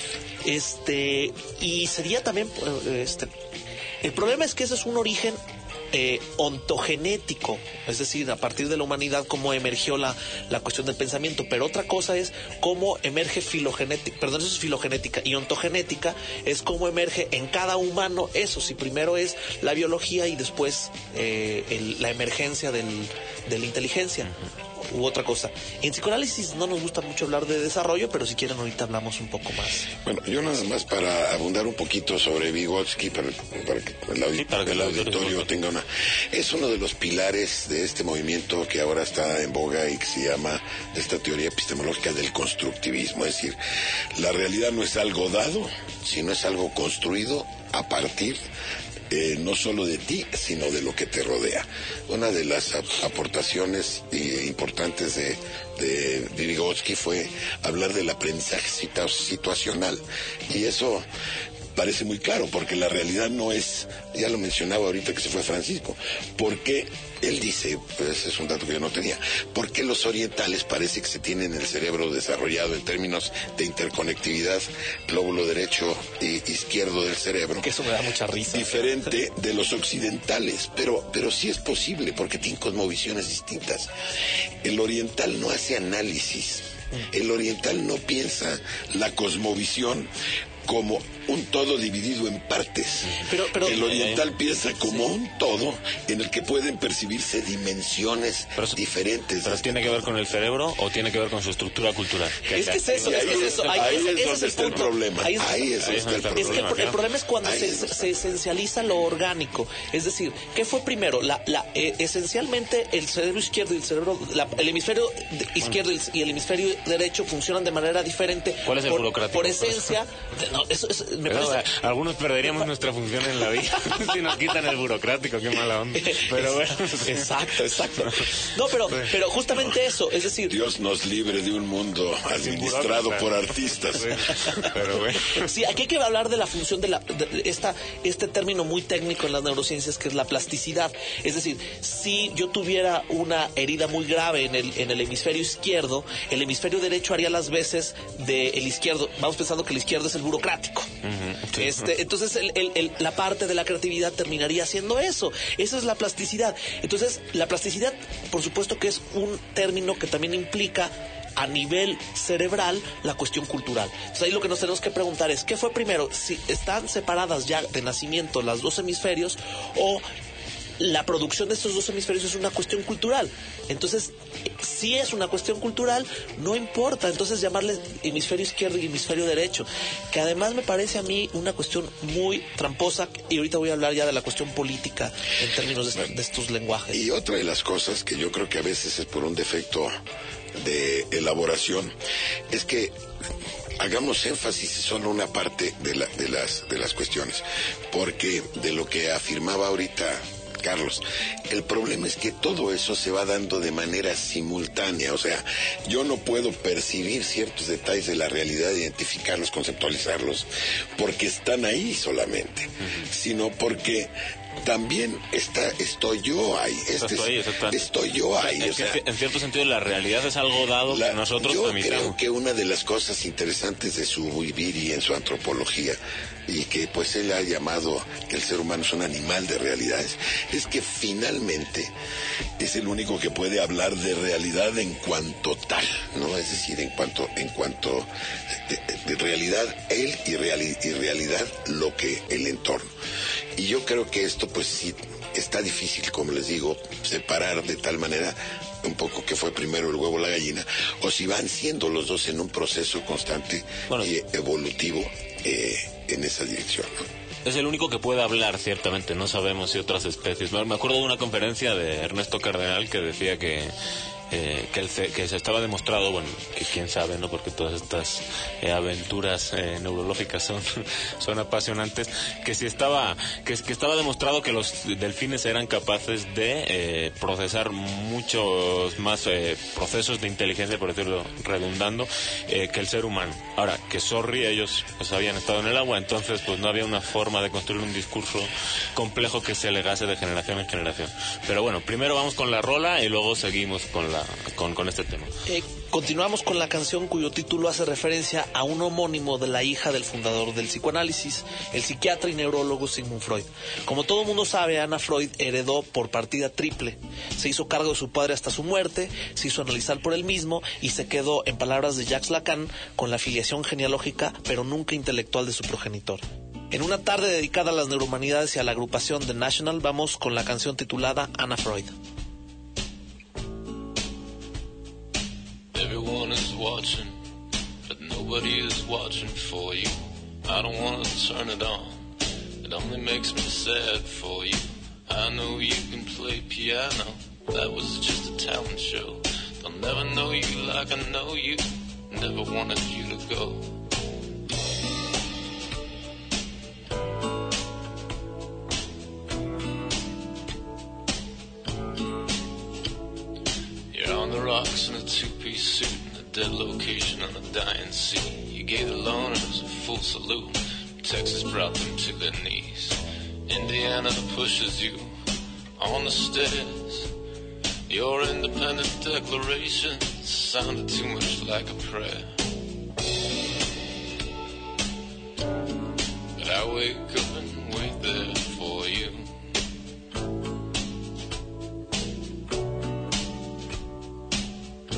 Y sería también el problema es que ese es un origen ontogenético, es decir, a partir de la humanidad cómo emergió la cuestión del pensamiento, pero otra cosa es cómo emerge eso es filogenética, y ontogenética es cómo emerge en cada humano eso, si primero es la biología y después la emergencia de la inteligencia. U otra cosa. En psicoanálisis no nos gusta mucho hablar de desarrollo, pero si quieren ahorita hablamos un poco más. Bueno, yo nada más para abundar un poquito sobre Vygotsky, para que el auditorio tenga una... Es uno de los pilares de este movimiento que ahora está en boga y que se llama esta teoría epistemológica del constructivismo. Es decir, la realidad no es algo dado, sino es algo construido a partir no solo de ti, sino de lo que te rodea. Una de las aportaciones importantes de Vygotsky fue hablar del aprendizaje situacional, y eso parece muy claro, porque la realidad no es, ya lo mencionaba ahorita que se fue Francisco, porque él dice, pues ese es un dato que yo no tenía, porque los orientales parece que se tienen el cerebro desarrollado en términos de interconectividad, lóbulo derecho e izquierdo del cerebro. Que eso me da mucha risa. Diferente de los occidentales, pero sí es posible, porque tienen cosmovisiones distintas. El oriental no hace análisis, el oriental no piensa la cosmovisión como un todo dividido en partes. Pero el oriental piensa como un todo en el que pueden percibirse dimensiones diferentes. ¿Pero tiene que ver con el cerebro o tiene que ver con su estructura cultural? Es que es eso. Ahí es donde está el problema. Ahí es el problema. El problema es cuando se esencializa lo orgánico. Es decir, ¿qué fue primero? Esencialmente el cerebro izquierdo y el cerebro, el hemisferio izquierdo y el hemisferio derecho funcionan de manera diferente. ¿Cuál es el burocrático? Por esencia, no, me parece... Algunos perderíamos nuestra función en la vida si nos quitan el burocrático, qué mala onda. Pero bueno. Exacto. No, pero justamente eso, es decir... Dios nos libre de un mundo administrado por artistas. Pero bueno. Sí, aquí hay que hablar de la función de este término muy técnico en las neurociencias, que es la plasticidad. Es decir, si yo tuviera una herida muy grave en el hemisferio izquierdo, el hemisferio derecho haría las veces del izquierdo. Vamos pensando que el izquierdo es el burocrático. Sí. Entonces la parte de la creatividad terminaría siendo eso. Esa es la plasticidad. Entonces, la plasticidad, por supuesto que es un término que también implica a nivel cerebral la cuestión cultural. Entonces ahí lo que nos tenemos que preguntar es, ¿qué fue primero? Si están separadas ya de nacimiento las dos hemisferios, o la producción de estos dos hemisferios es una cuestión cultural. Entonces, si es una cuestión cultural, no importa entonces llamarle hemisferio izquierdo y hemisferio derecho, que además me parece a mí una cuestión muy tramposa, y ahorita voy a hablar ya de la cuestión política en términos de estos lenguajes. Y otra de las cosas que yo creo que a veces es por un defecto de elaboración, es que hagamos énfasis en solo una parte de las cuestiones, porque de lo que afirmaba ahorita Carlos, el problema es que todo eso se va dando de manera simultánea. O sea, yo no puedo percibir ciertos detalles de la realidad, identificarlos, conceptualizarlos, porque están ahí solamente, sino porque también estoy yo ahí. Estoy yo ahí. O sea, en cierto sentido, la realidad es algo dado que nosotros tramitamos. Yo creo que una de las cosas interesantes de su vivir y en su antropología, y que pues él ha llamado que el ser humano es un animal de realidades, es que finalmente es el único que puede hablar de realidad en cuanto tal, ¿no? Es decir, en cuanto de realidad él y realidad lo que el entorno. Y yo creo que esto pues sí está difícil, como les digo, separar de tal manera un poco que fue primero el huevo o la gallina, o si van siendo los dos en un proceso constante y evolutivo en esa dirección, ¿no? Es el único que puede hablar, ciertamente. No sabemos si otras especies. Me acuerdo de una conferencia de Ernesto Cardenal que decía que se estaba demostrado, bueno, que quién sabe, ¿no? Porque todas estas aventuras neurológicas son apasionantes, que estaba demostrado que los delfines eran capaces de procesar muchos más procesos de inteligencia, por decirlo redundando, que el ser humano. Ahora, que ellos pues habían estado en el agua, entonces pues no había una forma de construir un discurso complejo que se legase de generación en generación. Pero bueno, primero vamos con la rola y luego seguimos con este tema. Continuamos con la canción cuyo título hace referencia a un homónimo de la hija del fundador del psicoanálisis, el psiquiatra y neurólogo Sigmund Freud. Como todo mundo sabe, Anna Freud heredó por partida triple. Se hizo cargo de su padre hasta su muerte, se hizo analizar por él mismo y se quedó, en palabras de Jacques Lacan, con la filiación genealógica pero nunca intelectual de su progenitor. En una tarde dedicada a las neurohumanidades y a la agrupación The National, vamos con la canción titulada Anna Freud. Everyone is watching, but nobody is watching for you. I don't want to turn it on, it only makes me sad for you. I know you can play piano, that was just a talent show. They'll never know you like I know you, never wanted you to go. You're on the rocks in a two-piece suit, in a dead location on a dying sea. You gave the loners a full salute, Texas brought them to their knees. Indiana pushes you on the stairs. Your independent declaration sounded too much like a prayer. But I wake up and wait there for you.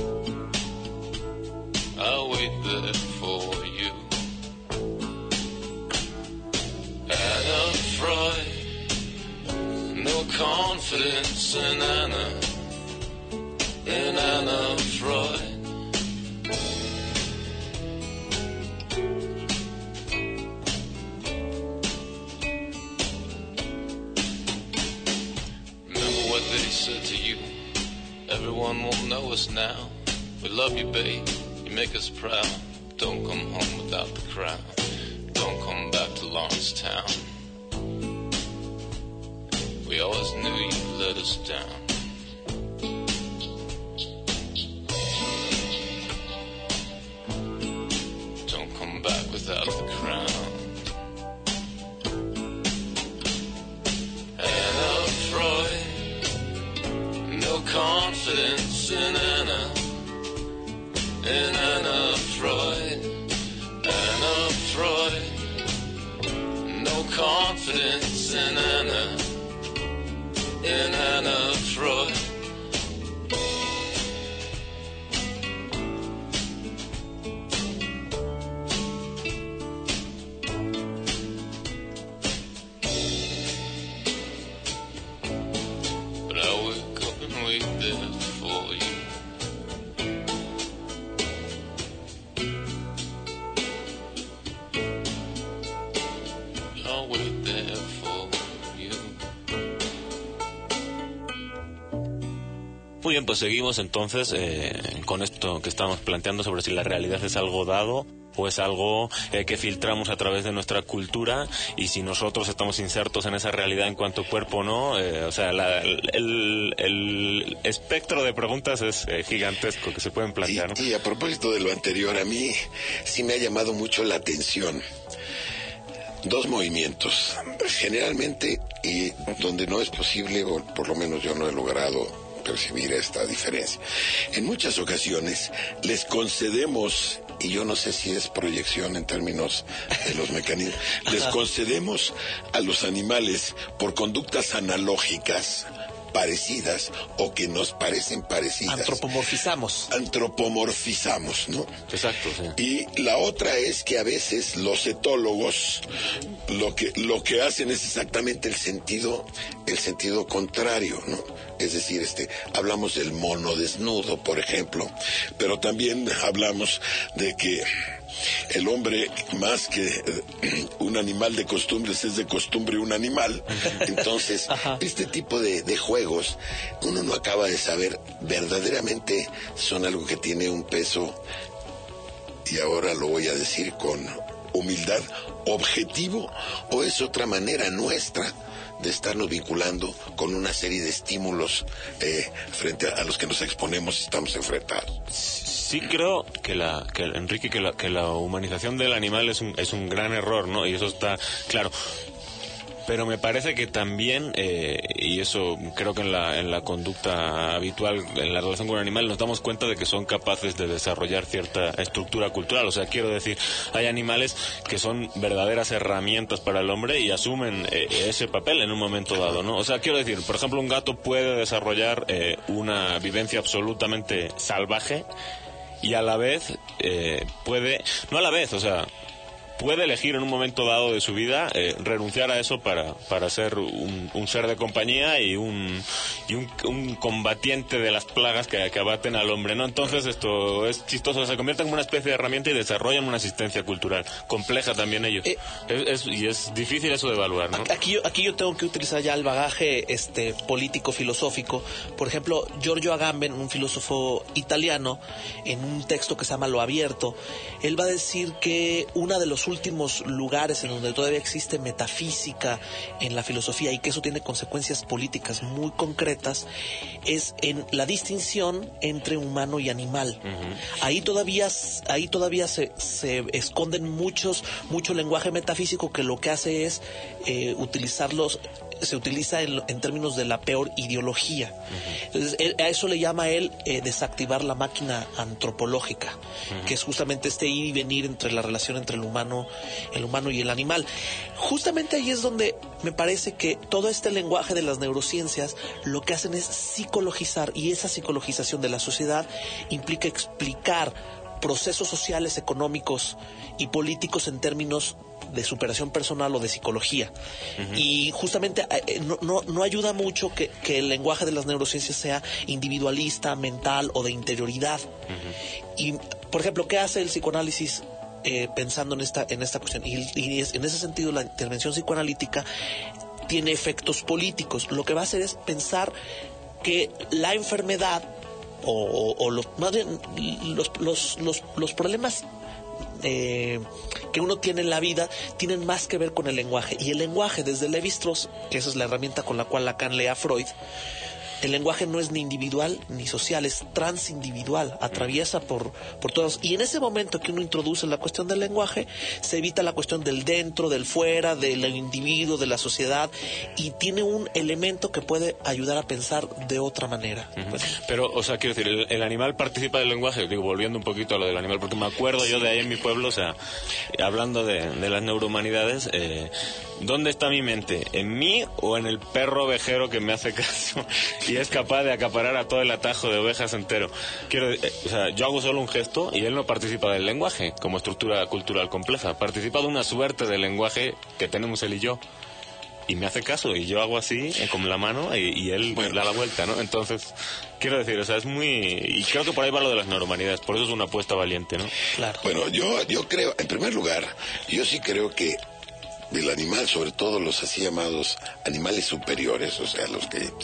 I'll wait there for you. confidence in Anna Freud. Remember what they said to you. Everyone will know us now. We love you, babe. You make us proud. Don't come home without the crown. Don't come back to Lawrencetown. We always knew you'd let us down. Don't come back without the crown. Anna Freud, no confidence in Anna Freud. Anna Freud, no confidence in Anna Freud. But I wake up and wait there for you. I'll wait there for you. Muy bien, pues seguimos entonces con esto que estamos planteando sobre si la realidad es algo dado o es algo que filtramos a través de nuestra cultura, y si nosotros estamos insertos en esa realidad en cuanto cuerpo o no. O sea, el espectro de preguntas es gigantesco que se pueden plantear, ¿no? Y a propósito de lo anterior, a mí sí me ha llamado mucho la atención dos movimientos, generalmente, y donde no es posible, o por lo menos yo no he logrado percibir esta diferencia. En muchas ocasiones les concedemos, y yo no sé si es proyección en términos de los mecanismos, les concedemos a los animales por conductas analógicas parecidas o que nos parecen parecidas. Antropomorfizamos, ¿no? Exacto, sí. Y la otra es que a veces los etólogos lo que hacen es exactamente el sentido contrario, ¿no? Es decir, hablamos del mono desnudo, por ejemplo, pero también hablamos de que el hombre, más que un animal de costumbres, es de costumbre un animal. Entonces, este tipo de juegos, uno no acaba de saber, verdaderamente son algo que tiene un peso, y ahora lo voy a decir con humildad, objetivo, o es otra manera nuestra de estarnos vinculando con una serie de estímulos frente a los que nos exponemos y estamos enfrentados. Sí creo que Enrique, que la humanización del animal es un gran error, ¿no? Y eso está claro. Pero me parece que también, y eso creo que en la conducta habitual, en la relación con un animal, nos damos cuenta de que son capaces de desarrollar cierta estructura cultural. O sea, quiero decir, hay animales que son verdaderas herramientas para el hombre y asumen ese papel en un momento dado, ¿no? O sea, quiero decir, por ejemplo, un gato puede desarrollar una vivencia absolutamente salvaje y a la vez puede elegir en un momento dado de su vida renunciar a eso para ser un ser de compañía y un combatiente de las plagas que abaten al hombre, ¿no? Entonces esto es chistoso, se convierte en una especie de herramienta y desarrollan una asistencia cultural compleja también ellos. Y es difícil eso de evaluar, ¿no? Aquí yo tengo que utilizar ya el bagaje político filosófico. Por ejemplo, Giorgio Agamben, un filósofo italiano, en un texto que se llama Lo Abierto, él va a decir que uno de los últimos lugares en donde todavía existe metafísica en la filosofía y que eso tiene consecuencias políticas muy concretas es en la distinción entre humano y animal. Ahí todavía se esconden mucho lenguaje metafísico que lo que hace es se utiliza en términos de la peor ideología. Entonces, a eso le llama él desactivar la máquina antropológica, que es justamente este ir y venir entre la relación entre el humano y el animal. Justamente ahí es donde me parece que todo este lenguaje de las neurociencias lo que hacen es psicologizar, y esa psicologización de la sociedad implica explicar procesos sociales, económicos y políticos en términos de superación personal o de psicología. Y justamente no ayuda mucho que el lenguaje de las neurociencias sea individualista, mental o de interioridad. Y, por ejemplo, ¿qué hace el psicoanálisis pensando en esta cuestión? Y en ese sentido la intervención psicoanalítica tiene efectos políticos. Lo que va a hacer es pensar que la enfermedad más bien los problemas que uno tiene en la vida tienen más que ver con el lenguaje. Y el lenguaje, desde Lévi-Strauss, que esa es la herramienta con la cual Lacan lee a Freud, el lenguaje no es ni individual ni social, es transindividual, atraviesa por todos. Y en ese momento que uno introduce la cuestión del lenguaje, se evita la cuestión del dentro, del fuera, del individuo, de la sociedad, y tiene un elemento que puede ayudar a pensar de otra manera. Pero, o sea, quiero decir, el animal participa del lenguaje. Digo, volviendo un poquito a lo del animal, porque me acuerdo yo de ahí en mi pueblo, o sea, hablando de las neurohumanidades, ¿dónde está mi mente? ¿En mí o en el perro ovejero que me hace caso y es capaz de acaparar a todo el atajo de ovejas entero? O sea, yo hago solo un gesto y él no participa del lenguaje como estructura cultural compleja. Participa de una suerte de lenguaje que tenemos él y yo. Y me hace caso, y yo hago así, con la mano, y él da la vuelta, ¿no? Entonces, quiero decir, o sea, es muy... Y creo que por ahí va lo de las neurohumanidades, por eso es una apuesta valiente, ¿no? Claro. Bueno, yo creo, en primer lugar, yo sí creo que del animal, sobre todo los así llamados animales superiores, o sea, los que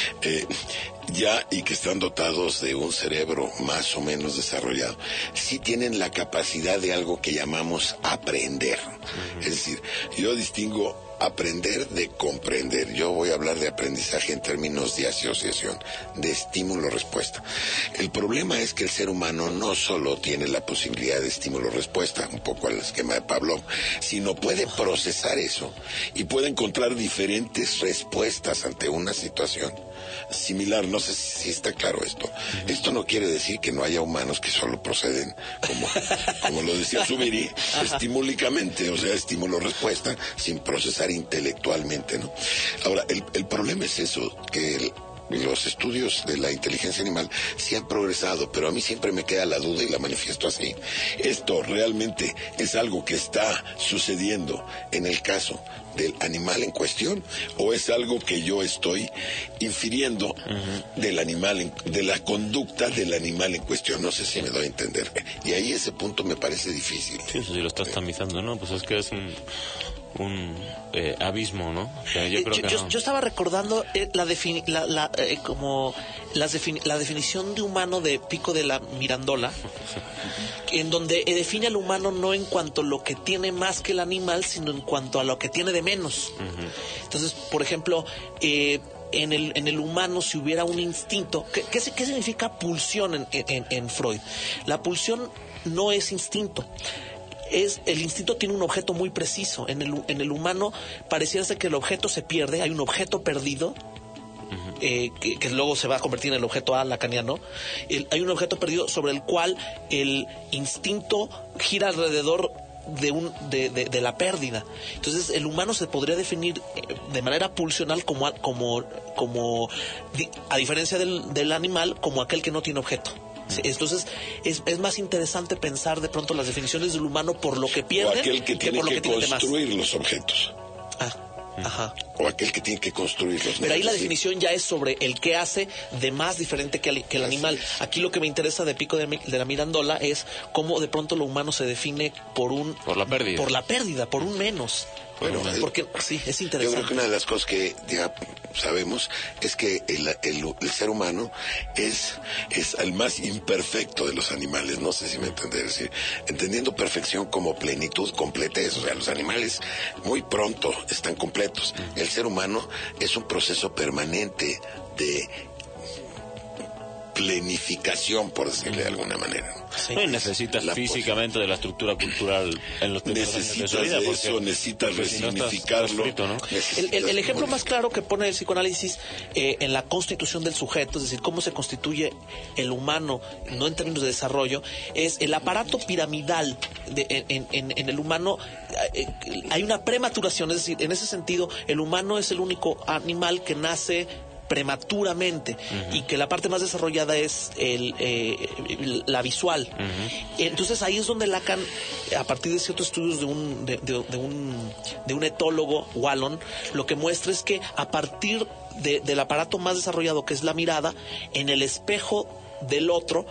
ya y que están dotados de un cerebro más o menos desarrollado, sí tienen la capacidad de algo que llamamos aprender. Es decir, yo distingo aprender de comprender. Yo voy a hablar de aprendizaje en términos de asociación, de estímulo-respuesta. El problema es que el ser humano no solo tiene la posibilidad de estímulo-respuesta, un poco al esquema de Pavlov, sino puede procesar eso y puede encontrar diferentes respuestas ante una situación similar. No sé si está claro esto. Esto no quiere decir que no haya humanos que solo proceden, como lo decía Zubiri, estimúlicamente, o sea, estímulo-respuesta, sin procesar intelectualmente, ¿no? Ahora, el problema es eso, que los estudios de la inteligencia animal sí han progresado, pero a mí siempre me queda la duda y la manifiesto así. ¿Esto realmente es algo que está sucediendo en el caso del animal en cuestión, o es algo que yo estoy infiriendo del animal, de la conducta del animal en cuestión? No sé si me doy a entender. Y ahí ese punto me parece difícil. Sí, si lo estás tamizando, ¿no? Pues es que es un abismo, ¿no? O sea, yo creo que no. Yo estaba recordando la definición de humano de Pico de la Mirandola, en donde define al humano no en cuanto a lo que tiene más que el animal, sino en cuanto a lo que tiene de menos. Entonces, por ejemplo, en el humano, si hubiera un instinto, ¿qué significa pulsión en Freud? La pulsión no es instinto. El instinto tiene un objeto muy preciso. En el humano pareciera ser que el objeto se pierde, hay un objeto perdido, que luego se va a convertir en el objeto lacaniano. Hay un objeto perdido sobre el cual el instinto gira alrededor de la pérdida. Entonces el humano se podría definir de manera pulsional como a diferencia del animal, como aquel que no tiene objeto. Entonces es más interesante pensar de pronto las definiciones del humano por lo que pierde, o aquel que tiene por lo que tiene construir los objetos. O aquel que tiene que construirlos. Pero ahí la definición ya es sobre el que hace de más diferente que el animal. Aquí lo que me interesa de Pico de la Mirandola es cómo de pronto lo humano se define por la pérdida, por un menos. Bueno, porque sí, es interesante. Yo creo que una de las cosas que ya sabemos es que el ser humano es el más imperfecto de los animales. No sé si me entender, es decir, entendiendo perfección como plenitud, completez. O sea, los animales muy pronto están completos. El ser humano es un proceso permanente de planificación, por decirle de alguna manera. Sí. No, necesitas físicamente de la estructura cultural en los primeros años de su vida. Necesitas resignificarlo. ¿No? El ejemplo más claro que pone el psicoanálisis en la constitución del sujeto, es decir, cómo se constituye el humano, no en términos de desarrollo, es el aparato piramidal en el humano. Hay una prematuración, es decir, en ese sentido, el humano es el único animal que nace prematuramente y que la parte más desarrollada es la visual. Entonces ahí es donde Lacan, a partir de ciertos estudios de un etólogo, Wallon, lo que muestra es que a partir del aparato más desarrollado, que es la mirada, en el espejo del otro,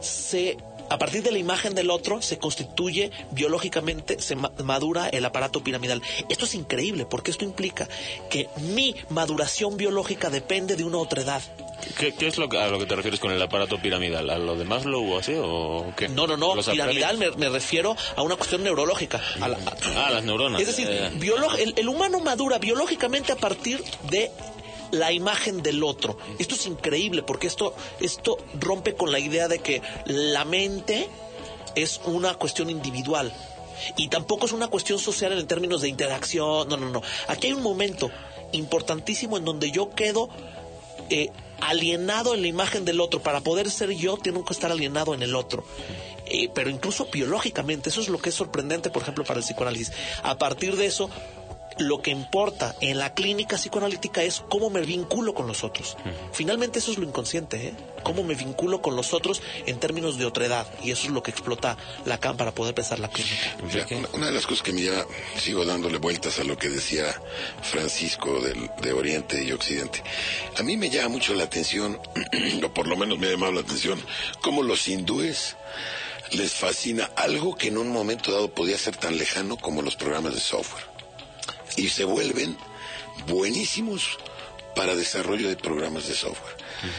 a partir de la imagen del otro se constituye biológicamente, se madura el aparato piramidal. Esto es increíble porque esto implica que mi maduración biológica depende de una otra edad. ¿Qué es a lo que te refieres con el aparato piramidal? ¿A lo de Maslow o así? ¿O qué? No. Piramidal me refiero a una cuestión neurológica. A las neuronas. Es decir, el humano madura biológicamente a partir de la imagen del otro. Esto es increíble porque esto rompe con la idea de que la mente es una cuestión individual y tampoco es una cuestión social en términos de interacción. No. Aquí hay un momento importantísimo en donde yo quedo alienado en la imagen del otro. Para poder ser yo, tengo que estar alienado en el otro. Pero incluso biológicamente, eso es lo que es sorprendente, por ejemplo, para el psicoanálisis. A partir de eso, lo que importa en la clínica psicoanalítica es cómo me vinculo con los otros. Finalmente eso es lo inconsciente, cómo me vinculo con los otros en términos de otredad, y eso es lo que explota Lacan para poder pensar la clínica. Una de las cosas que me llama, sigo dándole vueltas a lo que decía Francisco de Oriente y Occidente. A mí me llama mucho la atención, o por lo menos me ha llamado la atención, cómo los hindúes les fascina algo que en un momento dado podía ser tan lejano como los programas de software. Y se vuelven buenísimos para desarrollo de programas de software.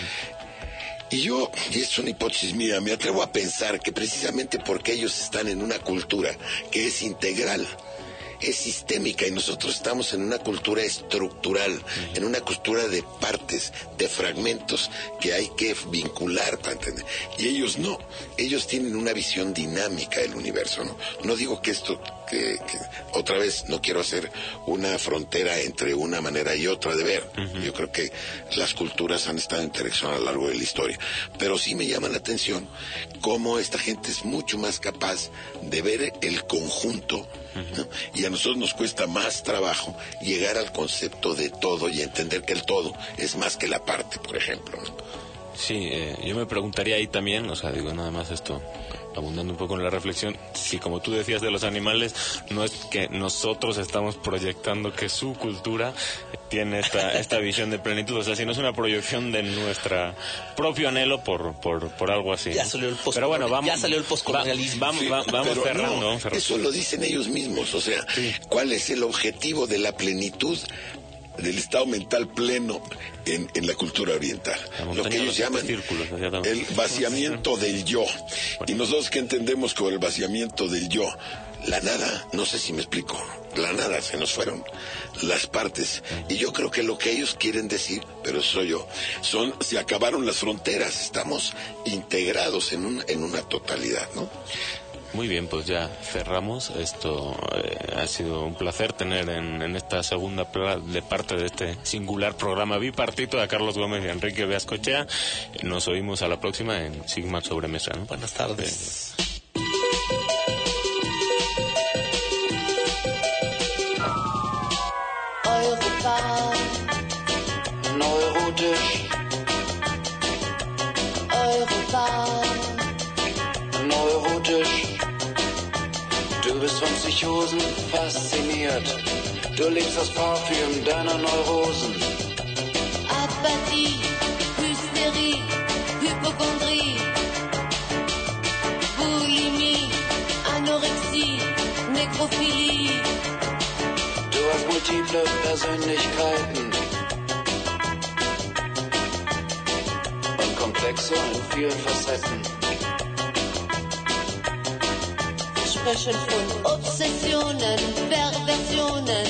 Y es una hipótesis mía, me atrevo a pensar que precisamente porque ellos están en una cultura que es integral, es sistémica, y nosotros estamos en una cultura estructural, en una cultura de partes, de fragmentos que hay que vincular para entender. Y ellos no, ellos tienen una visión dinámica del universo, ¿no? No digo que esto, que otra vez no quiero hacer una frontera entre una manera y otra de ver. Yo creo que las culturas han estado en interacción a lo largo de la historia, pero sí me llama la atención cómo esta gente es mucho más capaz de ver el conjunto, ¿no? Y a nosotros nos cuesta más trabajo llegar al concepto de todo y entender que el todo es más que la parte, por ejemplo, ¿no? Sí, yo me preguntaría ahí también, o sea, digo nada más esto, abundando un poco en la reflexión, si como tú decías de los animales, no es que nosotros estamos proyectando que su cultura tiene esta visión de plenitud, o sea, si no es una proyección de nuestra propio anhelo por algo así. Ya salió el Pero bueno, ya salió el postcolonialismo. Vamos cerrando. Eso lo dicen ellos mismos, o sea, ¿cuál es el objetivo de la plenitud del estado mental pleno en la cultura oriental? Lo que ellos llaman el vaciamiento del yo. Y nosotros, ¿qué entendemos con el vaciamiento del yo? La nada, no sé si me explico, la nada, se nos fueron las partes. Y yo creo que lo que ellos quieren decir, pero soy yo, se acabaron las fronteras, estamos integrados en una totalidad, ¿no? Muy bien, pues ya cerramos. Esto ha sido un placer tener en esta segunda parte de este singular programa bipartito a Carlos Gómez y a Enrique Beascochea. Nos oímos a la próxima en Sigma Sobremesa, ¿no? Buenas tardes. Neurotisch. Neurotisch. Du bist von Psychosen fasziniert. Du liebst das Parfüm deiner Neurosen. Apathie, Hysterie, Hypochondrie, Bulimie, Anorexie, Nekrophilie. Du hast multiple Persönlichkeiten und Komplexe in vielen Facetten. Sprechen von Obsessionen, Perversionen,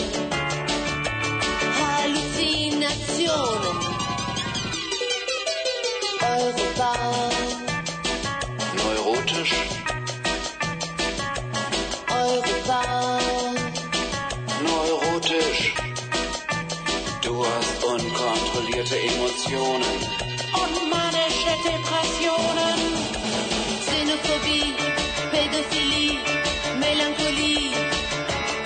Halluzinationen. Europa. Neurotisch. Europa. Neurotisch. Du hast unkontrollierte Emotionen Und manische Depressionen. Xenophobie, Pädophilie, Melancholie,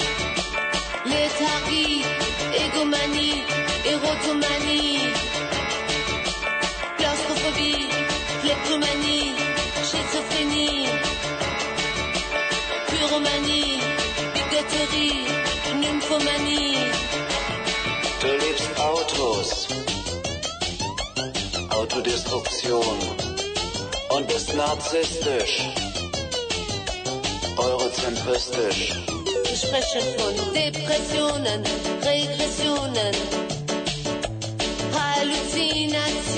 Lethargie, Egomanie, Erotomanie, Piraterie, Nymphomanie. Du liebst Autos, Autodestruktion und bist narzisstisch, eurozentristisch. Sie sprechen von Depressionen, Regressionen, Halluzinationen.